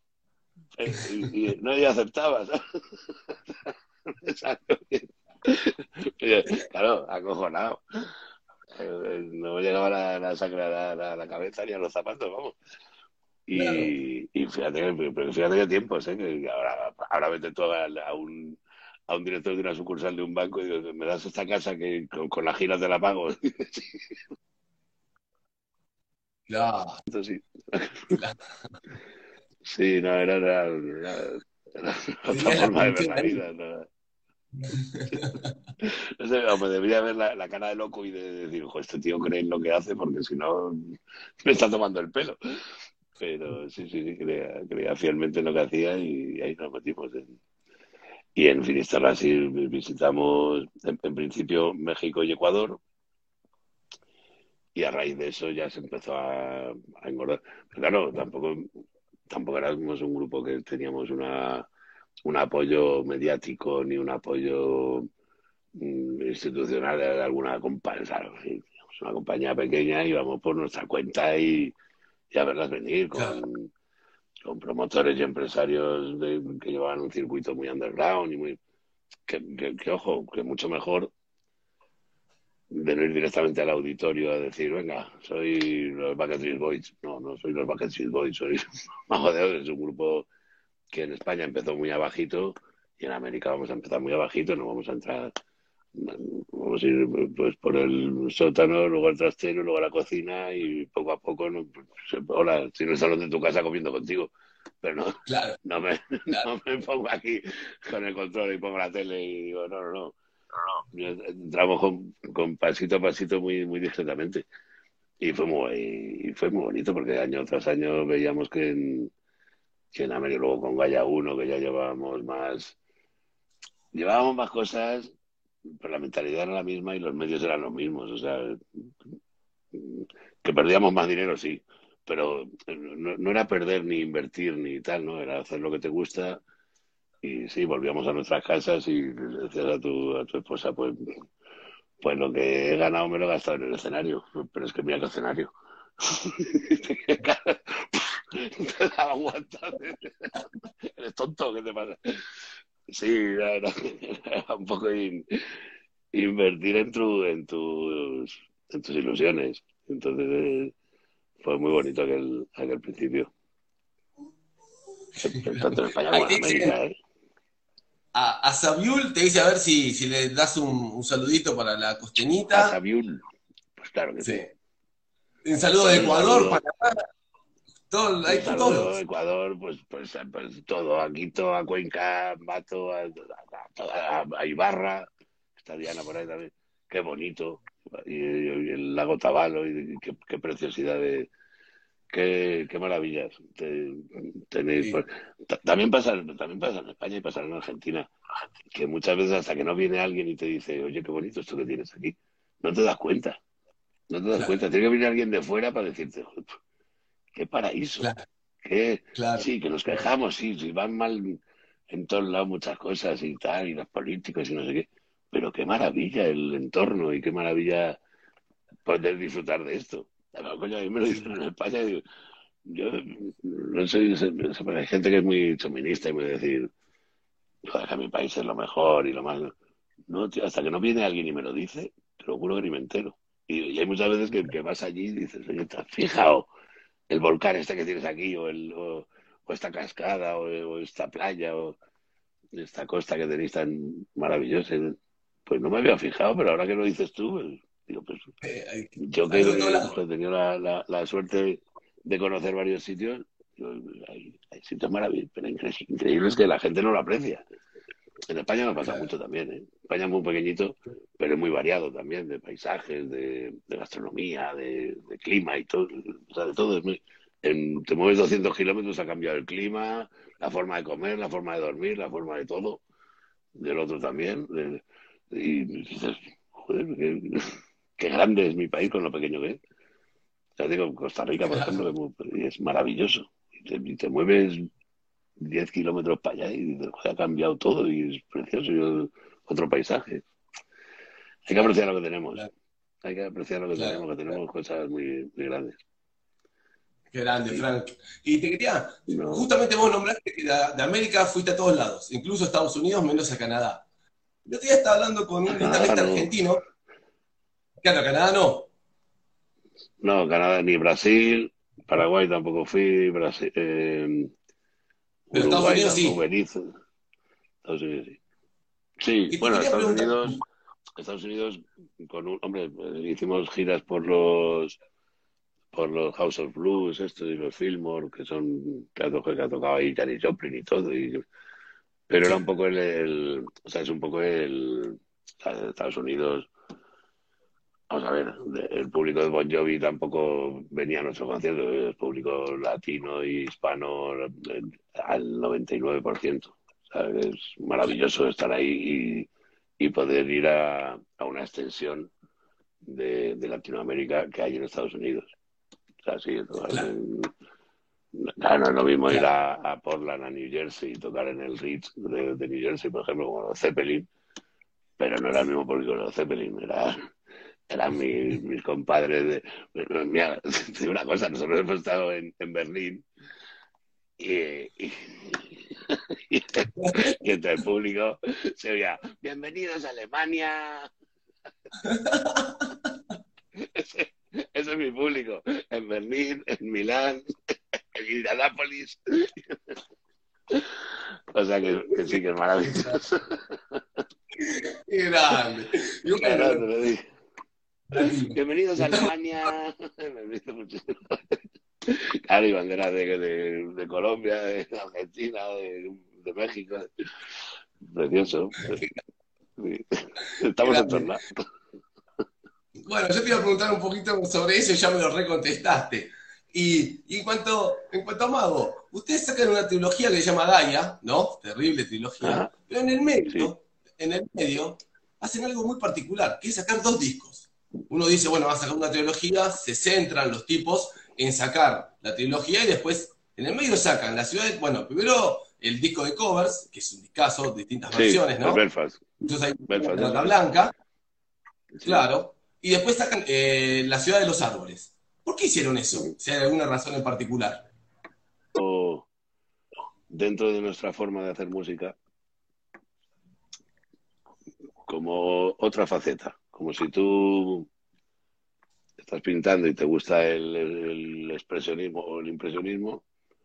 Y no, ella aceptaba, ¿sabes? Claro, acojonado. No me llegaba la sangre a la cabeza ni a los zapatos, vamos. Claro. Y fíjate qué tiempos, ¿eh? Que ahora vete tú a un director de una sucursal de un banco y digo, me das esta casa que con las giras te la pago. Claro, Sí, claro. sí, no, era otra Tenías la forma de ver producción la ahí. vida. No, no sé, o me debería ver la cara de loco y de decir, ojo, este tío cree en lo que hace porque si no me está tomando el pelo. Pero sí, creía fielmente en lo que hacía y ahí nos metimos. Y en Finisterra sí visitamos en principio México y Ecuador y a raíz de eso ya se empezó a engordar. Pero claro, tampoco éramos un grupo que teníamos un apoyo mediático ni un apoyo institucional de alguna compañía. Claro, sí, es una compañía pequeña y vamos por nuestra cuenta y a verlas venir Claro, con promotores y empresarios que llevaban un circuito muy underground y muy ojo, que mucho mejor de no ir directamente al auditorio a decir, venga, soy los Backstreet Boys. No, no soy los Backstreet Boys, soy Mago de Oz, es un grupo que en España empezó muy abajito y en América vamos a empezar muy abajito, no vamos a entrar, vamos a ir pues por el sótano, luego al trastero, luego a la cocina y poco a poco, no, pues, hola, si no estás en tu casa comiendo contigo, pero no, claro, no me, claro. no me pongo aquí con el control y pongo la tele y digo, no, no, no. Entramos con pasito a pasito muy discretamente. Y fue muy bonito porque año tras año veíamos que en América, luego con Gaia uno que ya llevábamos más cosas, pero la mentalidad era la misma y los medios eran los mismos. O sea, que perdíamos más dinero, sí, pero no era perder ni invertir ni tal, ¿no? Era hacer lo que te gusta. Y sí, volvíamos a nuestras casas y le decías a tu esposa, pues lo que he ganado me lo he gastado en el escenario. Pero es que mira qué escenario. Te daba guantazo. Eres tonto, ¿qué te pasa? Sí, era un poco invertir en tus ilusiones. Entonces fue muy bonito aquel principio. Tanto en España Ahí como te en dicen, América, ¿eh? a Sabiul te dice a ver si le das un saludito para la A costeñita. Sabiul, pues claro que sí. Sí. Un saludo de Un Ecuador, saludo, Panamá, todo, un hay todos saludo, lados. Ecuador, pues todo, a Quito, a Cuenca, Mato, a Ibarra, está Diana por ahí también, qué bonito, y el lago Tabalo, y qué preciosidad qué maravillas tenéis. Sí, También pasa en España y pasa en Argentina, que muchas veces hasta que no viene alguien y te dice, oye, qué bonito esto que tienes aquí, no te das cuenta, no te das claro, cuenta, tiene que venir alguien de fuera para decirte, "Joder, qué paraíso, claro, qué, claro. sí, que nos quejamos, sí, van mal en todos lados muchas cosas y tal, y los políticos y no sé qué, pero qué maravilla el entorno y qué maravilla poder disfrutar de esto. Además, coño, a mí me lo dicen en España y digo, yo no soy, hay gente que es muy chominista y me decir, joder, que mi país es lo mejor y lo más. No, tío, hasta que no viene alguien y me lo dice, te lo juro que ni me entero. Y hay muchas veces que vas allí y dices, oye, ¿te has fijado el volcán este que tienes aquí o esta cascada o esta playa o esta costa que tenéis tan maravillosa? Pues no me había fijado, pero ahora que lo dices tú, pues, digo, pues yo Hay de todos que lados. he tenido la suerte de conocer varios sitios, yo, hay sitios maravillosos, pero increíbles que la gente no lo aprecia. En España nos pasa Claro, mucho también, ¿eh? España es muy pequeñito, pero es muy variado también, de paisajes, de gastronomía, de clima y todo. O sea, de todo. Te mueves 200 kilómetros, ha cambiado el clima, la forma de comer, la forma de dormir, la forma de todo. Del otro también. Y dices, joder, qué grande es mi país con lo pequeño que es. Ya digo, Costa Rica, por ejemplo, claro, que es maravilloso. Y te mueves 10 kilómetros para allá y dices, joder, ha cambiado todo y es precioso. Otro paisaje. Hay que claro, apreciar lo que tenemos. claro, Hay que apreciar lo claro, que claro. tenemos cosas muy, muy grandes. Qué grande, Y Frank. Y te quería, no, justamente vos nombraste que de América fuiste a todos lados, incluso a Estados Unidos, menos a Canadá. El otro día estaba hablando con a un Canadá guitarrista no. argentino. Claro, a Canadá no, No, Canadá ni Brasil, Paraguay tampoco fui, Brasil, pero Estados Uruguay Unidos tampoco, sí. Belice, Estados Unidos sí. Sí, Y te bueno, quería preguntar, Estados Unidos hombre, hicimos giras por los House of Blues, estos y los Fillmore, que ha tocado ahí Janis Joplin y todo, pero era un sí, poco o sea, es un poco o sea, de Estados Unidos. Vamos a ver, el público de Bon Jovi tampoco venía a nuestro concierto, el público latino y hispano al 99%. O sea, es maravilloso estar ahí y poder ir a una extensión de Latinoamérica que hay en Estados Unidos. O sea, sí, claro, claro, no es lo mismo ir claro. a Portland, a New Jersey, y tocar en el Ritz de New Jersey, por ejemplo, como los Zeppelin, pero no era el mismo público de los Zeppelin, eran mis compadres. Mira, te digo una cosa, nosotros hemos estado en Berlín y, y, y entre el público se oía, bienvenidos a Alemania. Ese es mi público, en Berlín, en Milán, en Indianápolis. O sea que sí que es maravilloso. Qué grande. Y Claro, bueno, te lo digo. latino. Bienvenidos a Alemania. Me he visto muchísimo. Claro, y banderas de Colombia, de Argentina, de México. Precioso. Sí. Qué Estamos en grande. torno. Bueno, yo te iba a preguntar un poquito sobre eso y ya me lo recontestaste. Y en cuanto a Mago, ustedes sacan una trilogía que se llama Gaia, ¿no? Terrible trilogía, Ajá, pero sí, en el medio, hacen algo muy particular, que es sacar dos discos. Uno dice, bueno, va a sacar una trilogía, se centran los tipos en sacar la trilogía y después en el medio sacan la ciudad, bueno, primero el disco de covers, que es un discazo, distintas sí, versiones, el ¿no? Belfast. Entonces hay Belfast, Rata eso sí. Blanca, Sí. claro, y después sacan La ciudad de los árboles. ¿Por qué hicieron eso? Si hay alguna razón en particular. O dentro de nuestra forma de hacer música, como otra faceta. Como si tú estás pintando y te gusta el expresionismo o el impresionismo,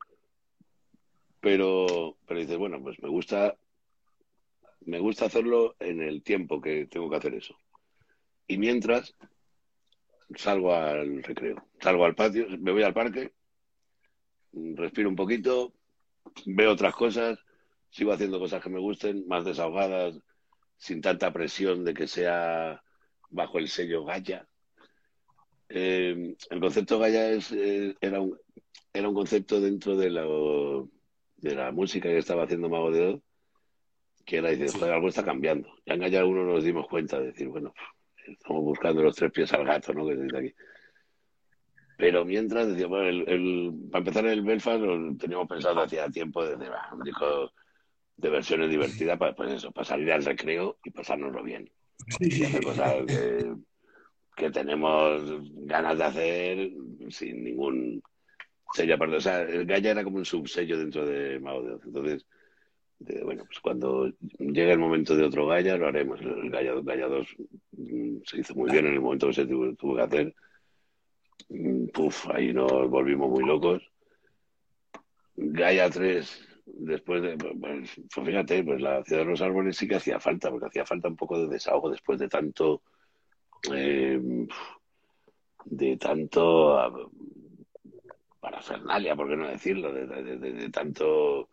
pero dices, bueno, pues me gusta hacerlo en el tiempo que tengo que hacer eso. Y mientras salgo al recreo, salgo al patio, me voy al parque, respiro un poquito, veo otras cosas, sigo haciendo cosas que me gusten, más desahogadas, sin tanta presión de que sea bajo el sello Gaia. El concepto Gaia era un concepto dentro de la música que estaba haciendo Mago de Oz, que era decir, joder, algo está cambiando. Ya en Gaia uno nos dimos cuenta de decir, bueno, estamos buscando los 3 pies al gato, ¿no? Que se dice aquí. Pero mientras, decía, bueno, para empezar el Belfast lo teníamos pensado hacía tiempo, desde un disco de versiones divertidas, pues eso, para salir al recreo y pasárnoslo bien. Y hacer cosas que tenemos ganas de hacer sin ningún sello aparte. O sea, el Gaia era como un subsello dentro de Mago de Oz. Entonces, bueno, pues cuando llegue el momento de otro Gaia, lo haremos. El Gaia 2 se hizo muy bien en el momento que se tuvo que hacer. Ahí nos volvimos muy locos. Gaia 3, después de, pues fíjate, pues la Ciudad de los Árboles sí que hacía falta, porque hacía falta un poco de desahogo después de tanto parafernalia, por qué no decirlo, de tanto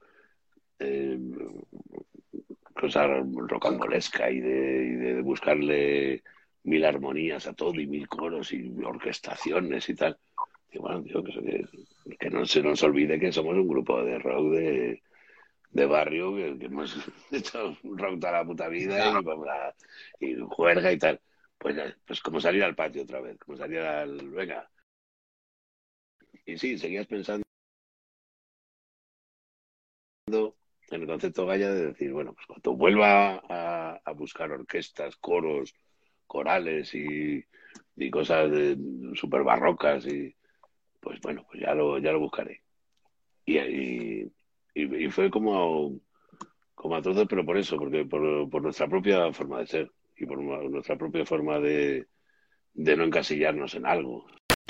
cosa rocambolesca y de buscarle 1000 armonías a todo y 1000 coros y orquestaciones y tal. Y bueno, tío, que no se nos olvide que somos un grupo de rock de barrio que hemos hecho rock toda la puta vida y juerga y tal. Pues como salir al patio otra vez, como salir venga. Y sí, seguías pensando en el concepto Gaia de decir, bueno, pues cuando vuelva a buscar orquestas, coros, corales y cosas súper barrocas y pues bueno, pues ya lo buscaré. Y fue como a trozos, pero por eso, porque por nuestra propia forma de ser y por nuestra propia forma de no encasillarnos en algo.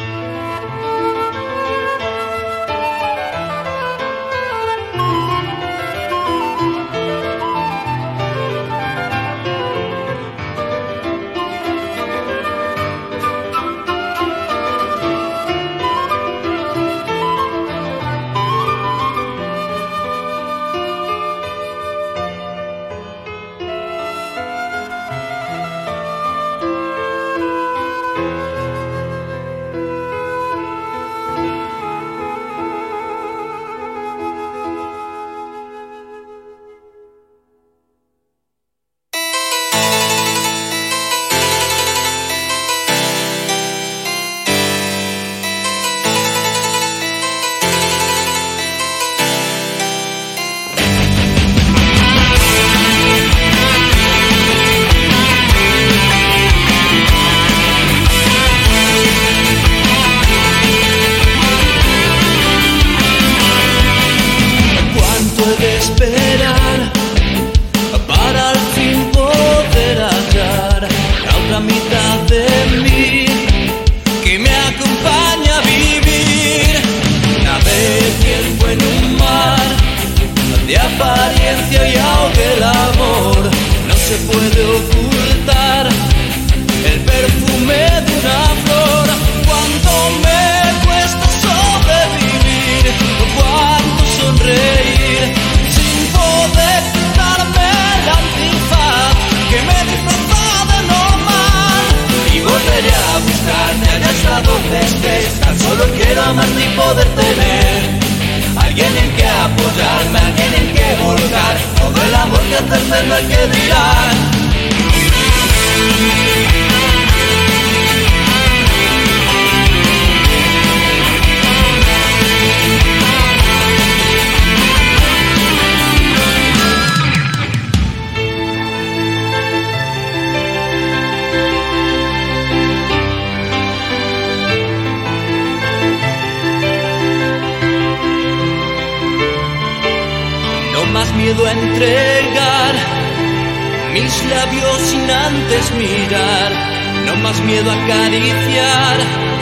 Miedo a entregar mis labios sin antes mirar, no más miedo a acariciar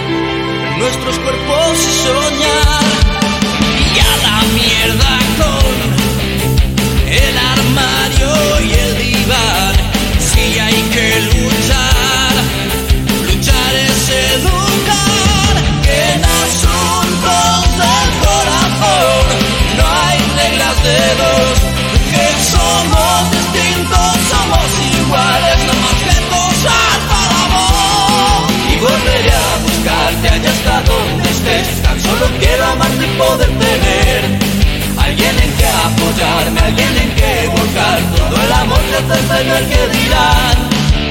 nuestros cuerpos y soñar. Y a la mierda con el armario y el diván. Si hay que luchar, luchar es educar. Que en asuntos del corazón no hay reglas de dos. Que somos distintos, somos iguales, somos objetos al amor. Y volveré a buscarte allá hasta donde estés. Tan solo quiero amarte y poder tener alguien en que apoyarme, alguien en que volcar todo el amor que te tengo, el que dirán.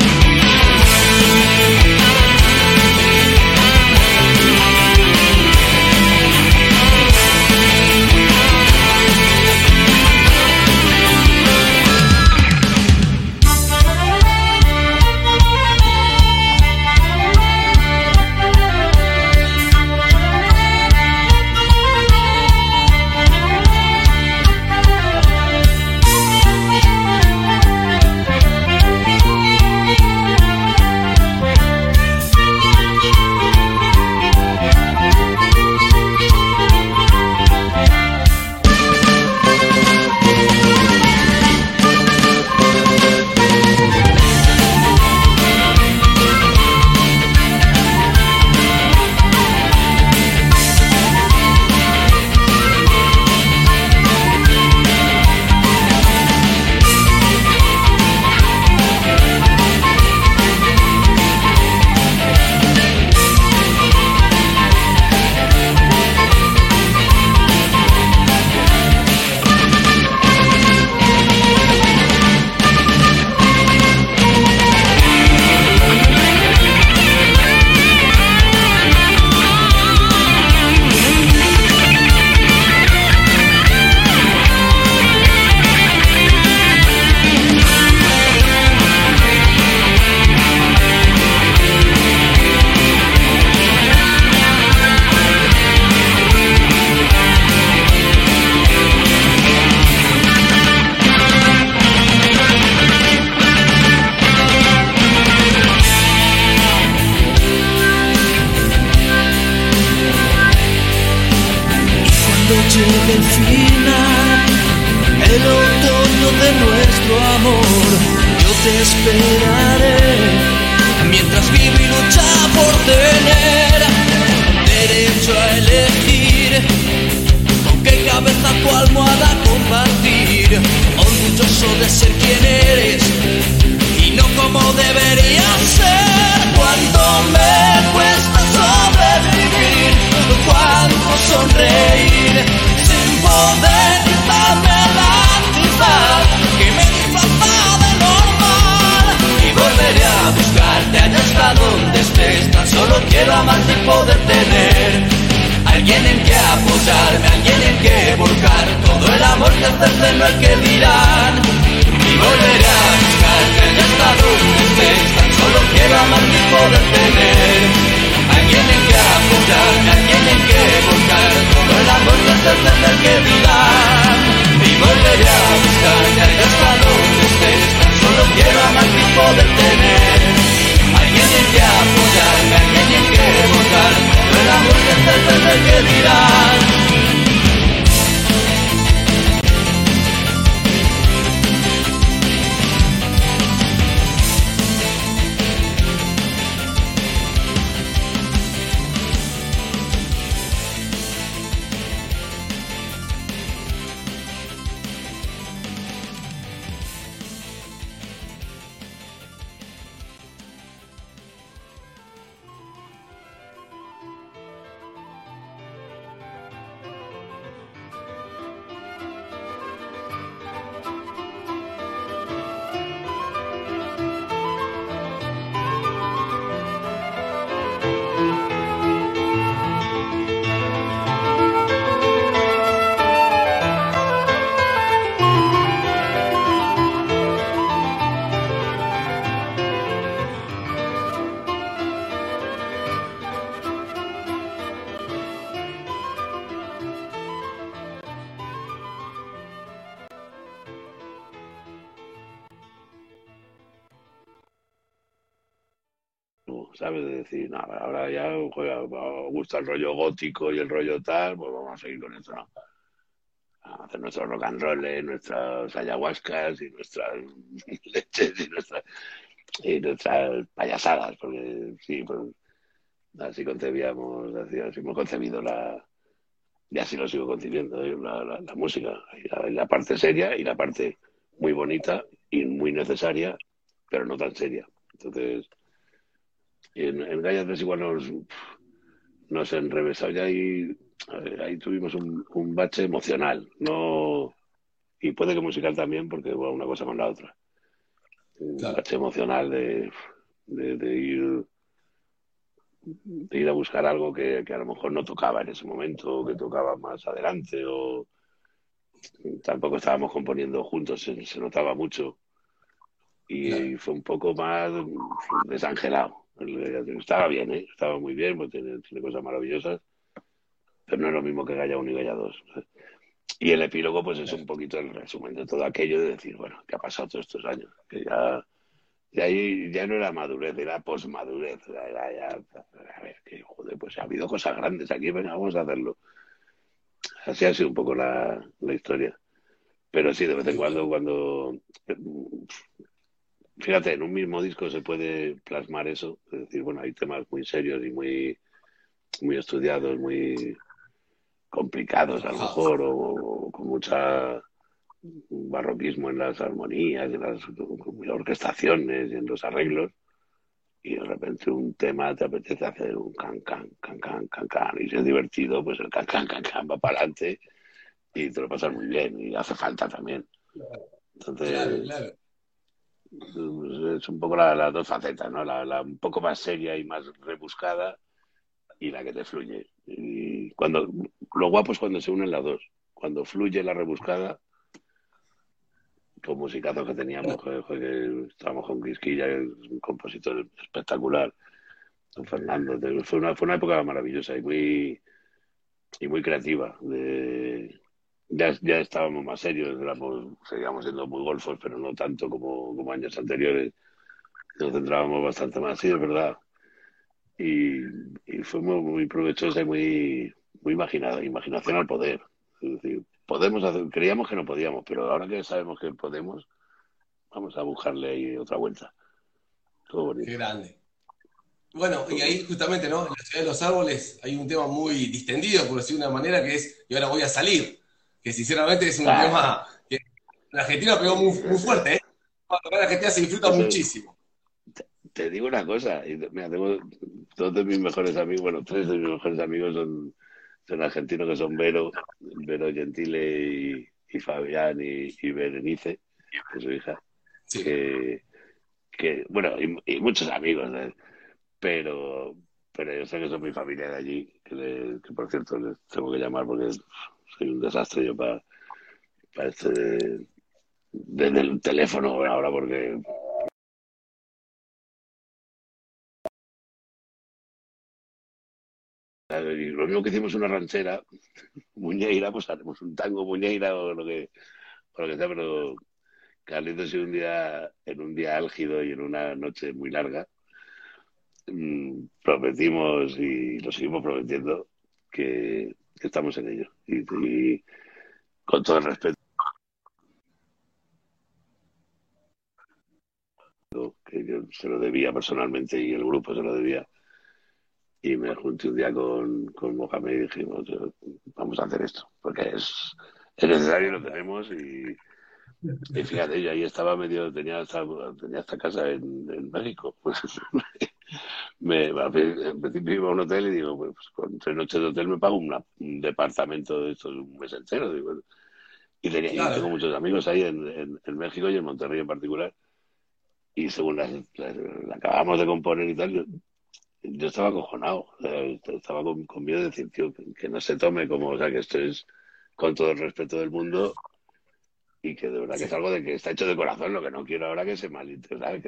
Llega el final, el otoño de nuestro amor. Yo te esperaré mientras vivo y lucha por tener derecho a elegir con qué cabeza tu almohada compartir. Orgulloso de ser quien eres y no como debería ser. Cuánto me cuesta sobrevivir, cuánto sonreír sin poder quitarme la antifaz que me disfraza de normal. Y volveré a buscarte allá hasta donde estés. Tan solo quiero amarte y poder tener alguien en que apoyarme, alguien en que volcar todo el amor que te tengo, el que dirán. Y volveré a buscarte allá hasta donde estés. Tan solo quiero amarte y poder tener alguien en que apoyarme, alguien en que volcar todo el amor que te tengo, el que dirán. Y volveré a buscarte allá hasta donde estés. Tan solo quiero amarte y poder tener alguien en que apoyarme, alguien en que volcar todo el amor que te tengo, el que dirán. ¿sabes? De decir, no, ahora ya joder, me gusta el rollo gótico y el rollo tal, pues vamos a seguir con eso, ¿no? Vamos a hacer nuestros rock and roll, nuestras ayahuascas y nuestras leches y nuestras payasadas, porque sí, pues así concebíamos, así hemos concebido y así lo sigo concibiendo, la música, la parte seria y la parte muy bonita y muy necesaria, pero no tan seria. Entonces, en Gaia 3 igual nos enrevesado ya ahí tuvimos un bache emocional, no, y puede que musical también, porque va una cosa con la otra. Un Claro. bache emocional de ir a buscar algo que a lo mejor no tocaba en ese momento, o que tocaba más adelante, o tampoco estábamos componiendo juntos, se notaba mucho. Claro. Y fue un poco más desangelado. Estaba bien, ¿eh? Estaba muy bien, pues tiene cosas maravillosas, pero no es lo mismo que Gaia 1 y Gaia 2. Y el epílogo, pues es un poquito el resumen de todo aquello, de decir, bueno, ¿qué ha pasado todos estos años? Que de ahí ya no era madurez, era posmadurez. A ver, que joder, pues ha habido cosas grandes aquí, venga, vamos a hacerlo. Así ha sido un poco la historia. Pero sí, de vez Qué en bueno. cuando, fíjate, en un mismo disco se puede plasmar eso. Es decir, bueno, hay temas muy serios y muy estudiados, muy complicados a lo Trabajados. mejor, o con mucha barroquismo en las armonías, en las orquestaciones y en los arreglos. Y de repente un tema te apetece hacer un can, can, can, can, can, can, y si es divertido, pues el can, can, can, can va para adelante y te lo pasas muy bien y hace falta también. Claro, Entonces, claro. es un poco las dos facetas, ¿no? La un poco más seria y más rebuscada y la que te fluye. Y lo guapo es cuando se unen las dos. Cuando fluye la rebuscada, con musicazos que teníamos, que estábamos con Quisquilla, que es un compositor espectacular, con Fernando. Fue una época maravillosa y muy creativa. Ya estábamos más serios, seguíamos siendo muy golfos, pero no tanto como años anteriores. Nos centrábamos bastante más, sí, es verdad. Y fue muy provechosa y muy imaginación al poder. Es decir, creíamos que no podíamos, pero ahora que sabemos que podemos, vamos a buscarle ahí otra vuelta. Todo Qué bonito. grande. Bueno, y Todo ahí bonito. justamente, ¿no? En la ciudad de los árboles hay un tema muy distendido, por decirlo de una manera, que es Y ahora voy a salir. Que sinceramente es un Ah, tema que en Argentina pegó muy fuerte, ¿eh? Cuando en Argentina se disfruta eso, muchísimo. te digo una cosa, mira, tengo dos de mis mejores amigos, bueno, tres de mis mejores amigos son argentinos, que son Vero Gentile y Fabián y Berenice, que es su hija, Sí. que, bueno, y muchos amigos, ¿eh? pero, pero yo sé que son mi familia de allí, que por cierto les tengo que llamar porque soy un desastre yo para esto desde el teléfono ahora, porque y lo mismo que hicimos una ranchera, Muñeira, pues haremos un tango Muñeira o lo que sea, pero Carlitos en un día álgido y en una noche muy larga, prometimos y lo seguimos prometiendo que estamos en ello. Y con todo el respeto que yo se lo debía personalmente y el grupo se lo debía. Y me junté un día con Mohamed y dijimos, vamos a hacer esto, porque es necesario, lo tenemos y fíjate, yo ahí estaba tenía esta casa en México. Pues en principio iba a un hotel y digo, pues con 3 noches de hotel me pago un departamento de estos un mes entero. Digo, y tengo Claro. muchos amigos ahí en México y en Monterrey en particular. Y según la acabamos de componer y tal, yo estaba acojonado. O sea, estaba con miedo de decir, tío, que no se tome como, o sea, que esto es con todo el respeto del mundo y que de verdad que es Sí. algo de que está hecho de corazón. Lo que no quiero ahora que se malinterprete, ¿sabes?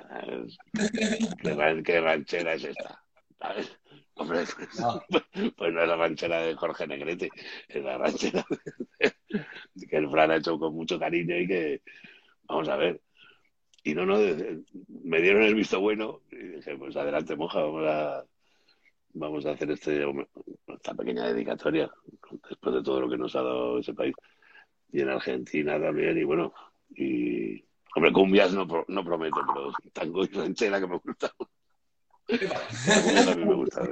¿Qué ranchera es esta? ¿Sabes? Hombre, No, pues no es la ranchera de Jorge Negrete, es la ranchera que el Fran ha hecho con mucho cariño y que, vamos a ver. Y no, me dieron el visto bueno y dije, pues adelante, moja, vamos a hacer esta pequeña dedicatoria después de todo lo que nos ha dado ese país. Y en Argentina también, y bueno, y hombre, cumbias no prometo, pero tango y ranchera que me gusta. La cumbia también me gusta,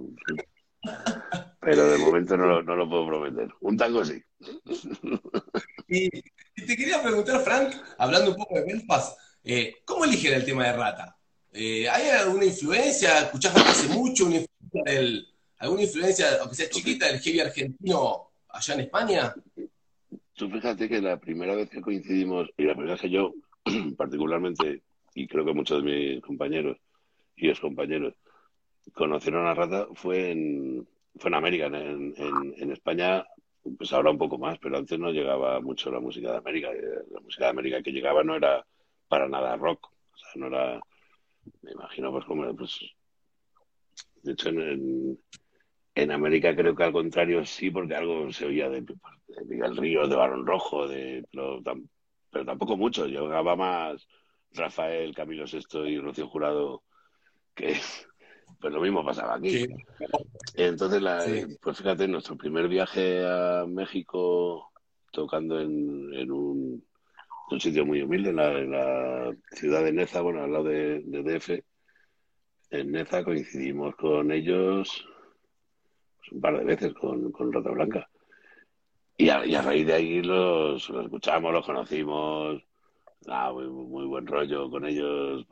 pero de momento no lo puedo prometer. Un tango sí. Y te quería preguntar, Frank, hablando un poco de Belfast, ¿cómo eligen el tema de Rata? ¿Hay alguna influencia? ¿Escuchás Rata hace mucho? ¿Alguna influencia, aunque sea chiquita, del heavy argentino allá en España? Tú fíjate que la primera vez que coincidimos, y la primera vez que yo, particularmente, y creo que muchos de mis compañeros y excompañeros, conocieron a Rata fue en América. En España, pues ahora un poco más, pero antes no llegaba mucho la música de América. La música de América que llegaba no era para nada rock. O sea, no era, me imagino, pues como, pues, de hecho, en América creo que al contrario sí, porque algo se oía de Miguel Ríos, de Barón Rojo, pero tampoco mucho. Llegaba más Rafael, Camilo Sesto y Rocío Jurado, que pues lo mismo pasaba aquí. Sí. Entonces, Sí. pues fíjate, nuestro primer viaje a México tocando en un sitio muy humilde, en la ciudad de Neza, bueno, al lado de DF, en Neza coincidimos con ellos pues, un par de veces con Rata Blanca. Y a raíz de ahí los escuchamos, los conocimos, muy buen rollo con ellos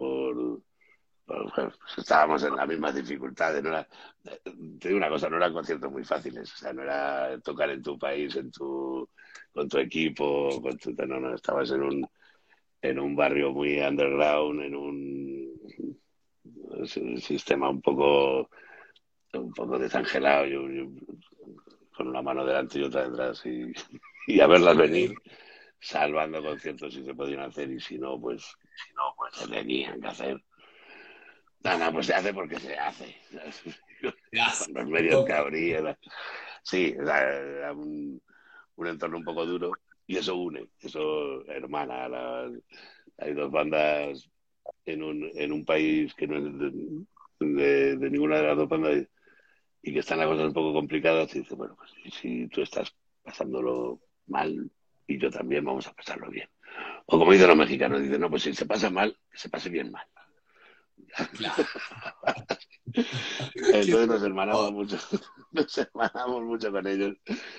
pues, estábamos en las mismas dificultades. Te digo una cosa, no eran conciertos muy fáciles. O sea, no era tocar en tu país, con tu equipo, no, estabas en un barrio muy underground, en un sistema un poco desangelado, con una mano delante y otra detrás, y a verlas venir, salvando conciertos si se podían hacer, y si no, pues se tenían que hacer. No, pues se hace porque se hace. Con los medios que habría. Sí, era un entorno un poco duro y eso une, eso hermana. Hay dos bandas en un país que no es de ninguna de las dos bandas y que están las cosas un poco complicadas y dice, bueno, pues si tú estás pasándolo mal y yo también, vamos a pasarlo bien. O como dicen los mexicanos, dicen, no, pues si se pasa mal, que se pase bien mal. Claro. Entonces nos hermanamos mucho con ellos.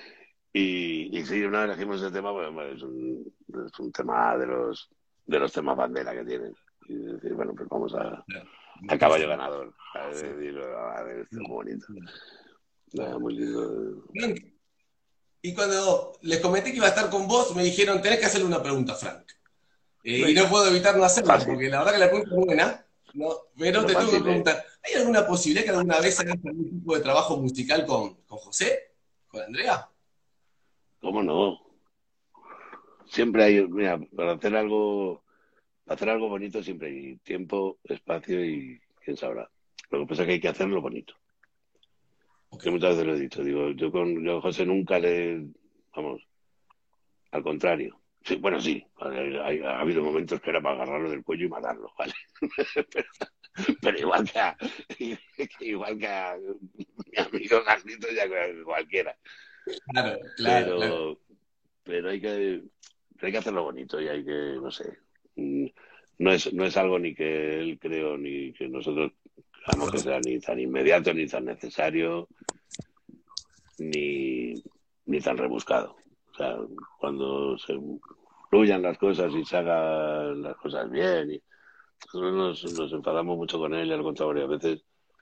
Y sí, una vez elegimos ese tema, pues, bueno, es un tema de los temas bandera que tienen. Y decir, bueno, pues vamos a caballo ganador. A ver, esto es muy bonito. Muy lindo. Y cuando les comenté que iba a estar con vos, me dijeron, tenés que hacerle una pregunta, Frank. Y no puedo evitar no hacerla, Fácil. porque la verdad que la pregunta es buena, ¿no? Pero te tengo que Fácil, preguntar, ¿hay alguna posibilidad que alguna vez hagas algún tipo de trabajo musical con José? ¿Con Andrea? ¿Cómo no? Siempre hay, mira, para hacer algo bonito siempre hay tiempo, espacio y quién sabrá. Lo que pasa es que hay que hacerlo bonito. Ok. Yo muchas veces lo he dicho, digo, yo a José nunca vamos, al contrario. Sí, bueno, sí, ha habido momentos que era para agarrarlo del cuello y matarlo, ¿vale? pero igual que a mi amigo Carlitos y a cualquiera. Claro. Pero hay que hacerlo bonito y hay que, no sé, no es algo ni que él creo ni que nosotros creamos que sea ni tan inmediato, ni tan necesario, ni tan rebuscado. O sea, cuando se fluyan las cosas y se hagan las cosas bien, y nosotros nos enfadamos mucho con él y al contrario, a veces,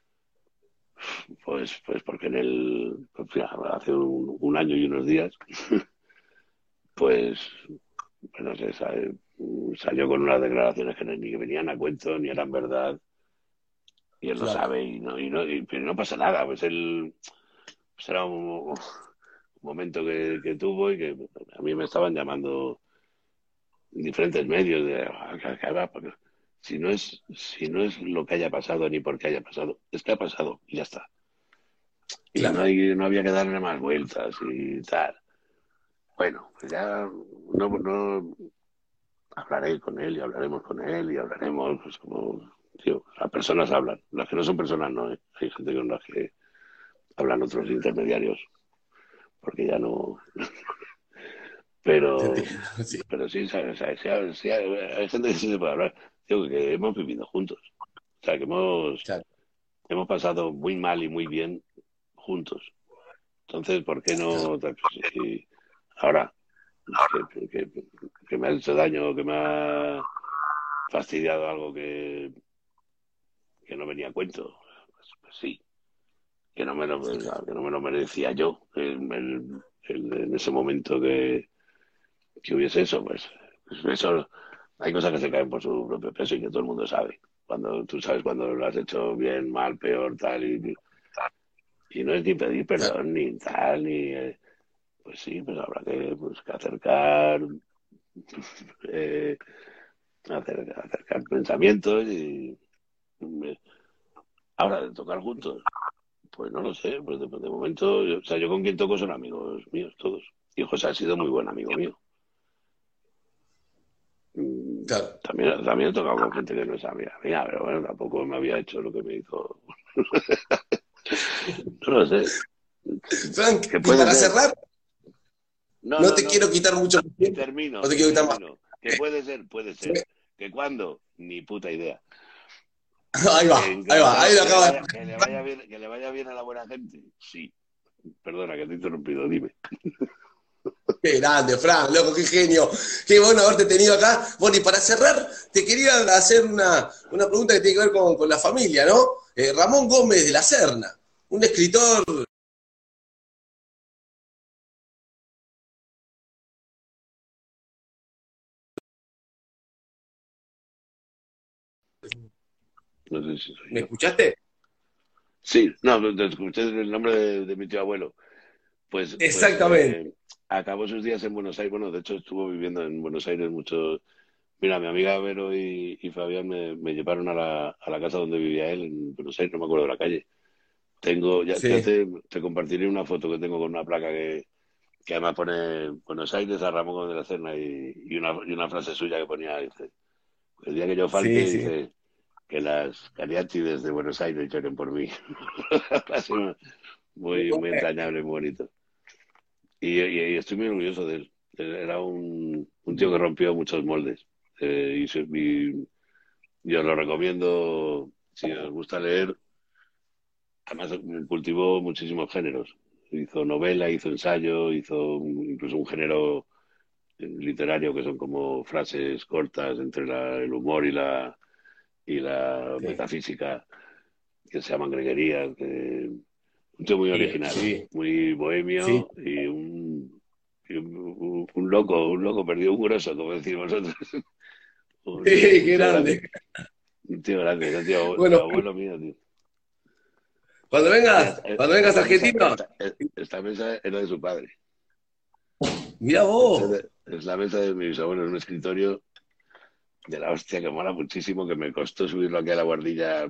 pues porque pues, hace un año y unos días, pues no sé, salió con unas declaraciones que ni venían a cuento, ni eran verdad, y él lo sabe, pero no pasa nada, pues él pues era un momento que tuvo y que a mí me estaban llamando diferentes medios porque si no es lo que haya pasado ni por qué haya pasado, es que ha pasado y ya está. Y Claro. no había que darle más vueltas y tal. Bueno, pues ya no hablaré con él y hablaremos con él y hablaremos pues como tío, las personas hablan. Las que no son personas no, ¿eh? Hay gente con las que hablan otros intermediarios, porque ya no... Pero, Sí. pero sí, ¿sabes? Sí, hay gente que sí se puede hablar. Digo que hemos vivido juntos. O sea, que Claro. hemos pasado muy mal y muy bien juntos. Entonces, ¿por qué Claro. no? Si ahora, que me ha hecho daño, que me ha fastidiado algo que no venía a cuento, pues sí, que no me lo merecía yo en ese momento que hubiese eso, pues eso, hay cosas que se caen por su propio peso y que todo el mundo sabe. Cuando tú sabes cuando lo has hecho bien, mal, peor, tal, y no es ni pedir Claro. perdón, ni tal, pues sí, pues habrá que acercar, eh, acercar pensamientos y ahora de tocar juntos, pues no lo sé, pues de momento, o sea, yo con quien toco son amigos míos todos. Y José ha sido muy buen amigo mío. Claro. También he tocado con gente que no es amiga mía, pero bueno, tampoco me había hecho lo que me hizo. No lo sé. Frank, ¿Qué y puede para ser? cerrar, no te No. quiero quitar mucho tiempo, Termino, no te quiero quitar más. ¿Qué puede ser? Puede ser. ¿Que cuándo? Ni puta idea. Ahí va, ahí Encantado, lo acaba de... que le vaya bien a la buena gente. Sí. Perdona que te he interrumpido, dime. Qué grande, Frank, loco, qué genio. Qué bueno haberte tenido acá. Bueno, y para cerrar, te quería hacer una pregunta que tiene que ver con la familia, ¿no? Ramón Gómez de la Serna, un escritor. No sé si soy ¿Me yo. escuchaste? Sí, no, te escuché el nombre de mi tío abuelo. Pues Exactamente. acabó sus días en Buenos Aires. Bueno, de hecho estuvo viviendo en Buenos Aires mucho. Mira, mi amiga Vero y Fabián me llevaron a la casa donde vivía él en Buenos Aires, no me acuerdo de la calle. Ya Sí. te compartiré una foto que tengo con una placa que además pone Buenos Aires a Ramón Gómez de la Serna y una frase suya que ponía, dice, el día que yo falte, Sí, sí. dice, que las cariátides de Buenos Aires lloren por mí. Una frase muy entrañable, muy bonito. Y estoy muy orgulloso de él. Era un tío que rompió muchos moldes. Y os lo recomiendo si os gusta leer. Además, cultivó muchísimos géneros. Hizo novela, hizo ensayo, incluso un género literario que son como frases cortas entre el humor y la Sí, metafísica, que se llaman greguerías. Un tío muy original, sí, muy sí. bohemio y un loco perdió un grosso, como decimos nosotros. Un, Qué un tío grande. grande, un tío grande, era tío Bueno, abuelo mío, tío. cuando Mira, vengas, cuando vengas a Argentina, esta mesa era de su padre. mirá vos. Es la mesa de mi bisabuelo, en un escritorio de la hostia que mola muchísimo, que me costó subirlo aquí a la guardilla.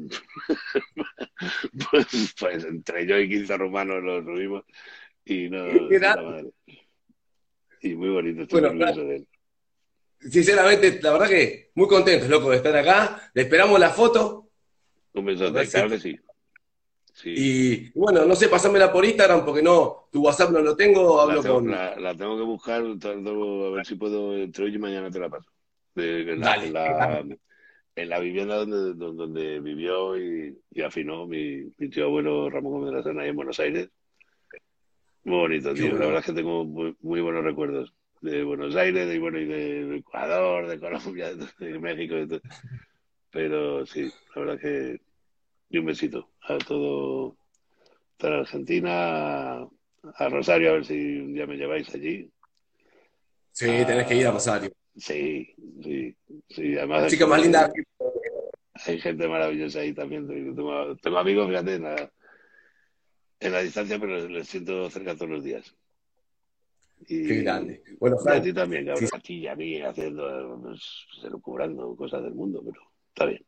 Pues entre yo y 15 rumanos lo subimos y no, Qué de puta grande. madre. Y muy bonito, estoy muy Bueno, orgulloso de él. sinceramente, la verdad que muy contentos, loco, de estar acá. Le esperamos la foto. Un A ver besote, que si... hable, sí. Sí, Y bueno, no sé, pasámela por Instagram porque no, tu WhatsApp no lo tengo, hablo con... la tengo que buscar, a ver si puedo, entre hoy y mañana te la paso. En la, en Dale. la, en la vivienda donde vivió y afinó mi tío abuelo Ramón Gómez de la Serna ahí en Buenos Aires. Muy bonito, Qué tío. La bueno. verdad es que tengo muy buenos recuerdos de Buenos Aires, y de Ecuador, de Colombia, de México, de todo. Pero sí, la verdad que... Y un besito a toda Argentina, a Rosario, a ver si un día me lleváis allí. Sí, tenés que ir a Ah, Rosario. sí, sí, sí. Además La chica más linda. hay gente maravillosa ahí también. Tengo amigos, fíjate, en la distancia, pero les siento cerca todos los días. Qué Y, grande. Bueno, y a Frank, ti también, sí, cabrón. A ti y a mí haciendo, pues, elucubrando cosas del mundo, pero está bien.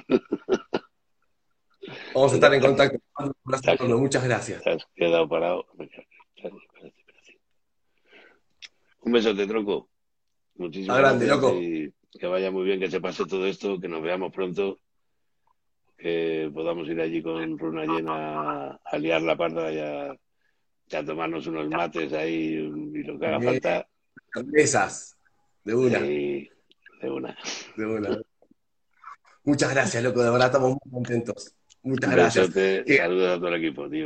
vamos a Te, estar en te- contacto. te has, Muchas gracias. te has quedado parado. Espérate. Un besote, tronco. A Muchísimas grande, gracias loco. y que vaya muy bien, que se pase todo esto, que nos veamos pronto. podamos ir allí con Runa llena a liar la parda y a tomarnos unos mates ahí y lo que haga falta. Cervezas, de una. Sí, de una. De una. Muchas gracias, loco, de verdad estamos muy contentos. Muchas Un gracias. besote, saludos a todo el equipo, tío.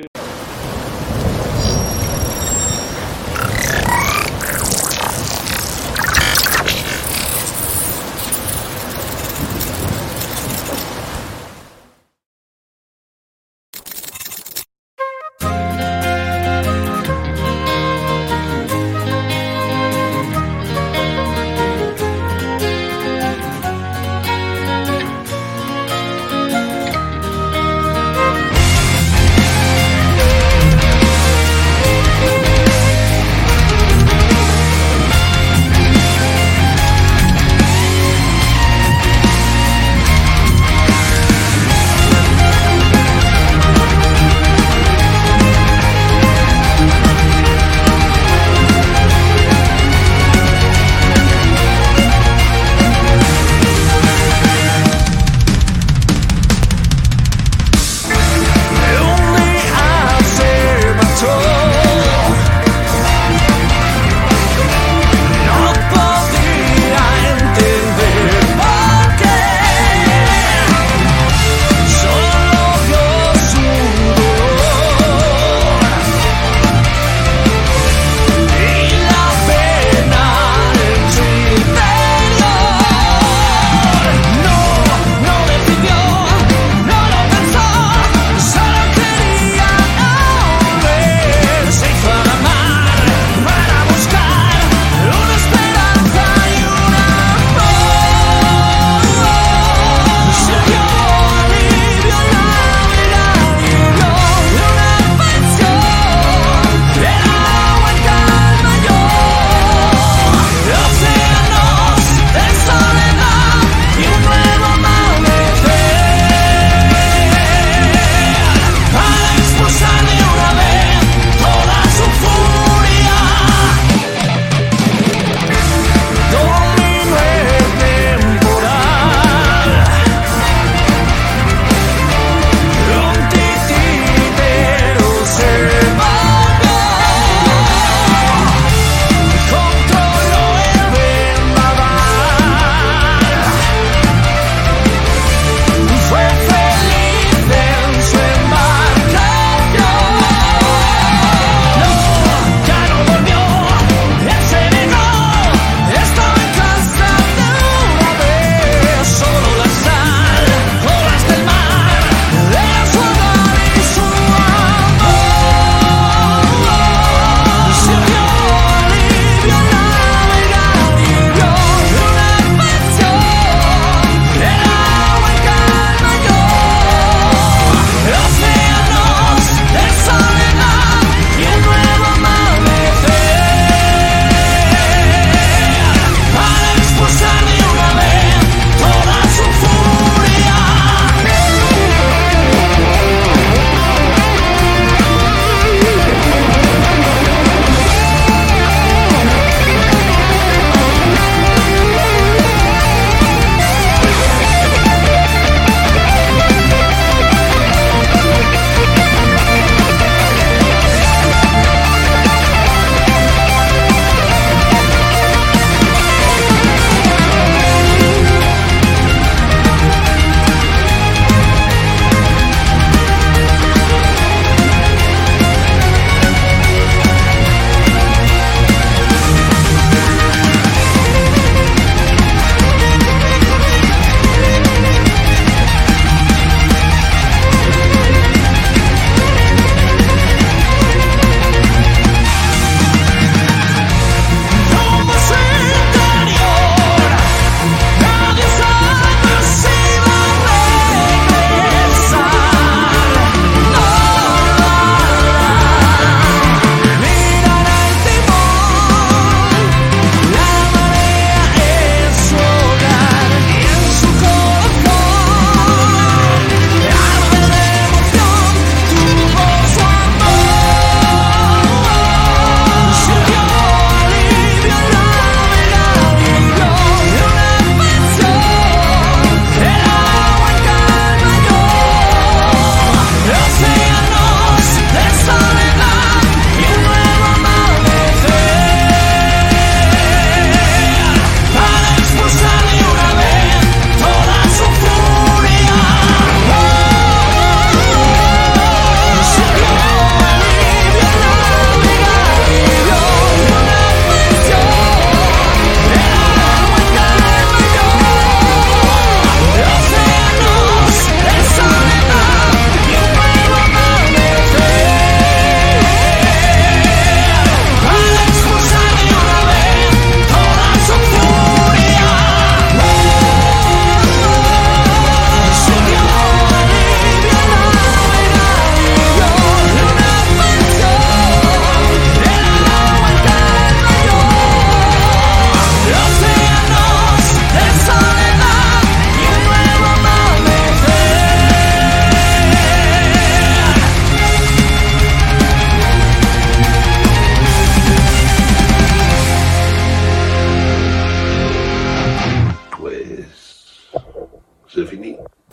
C'est fini.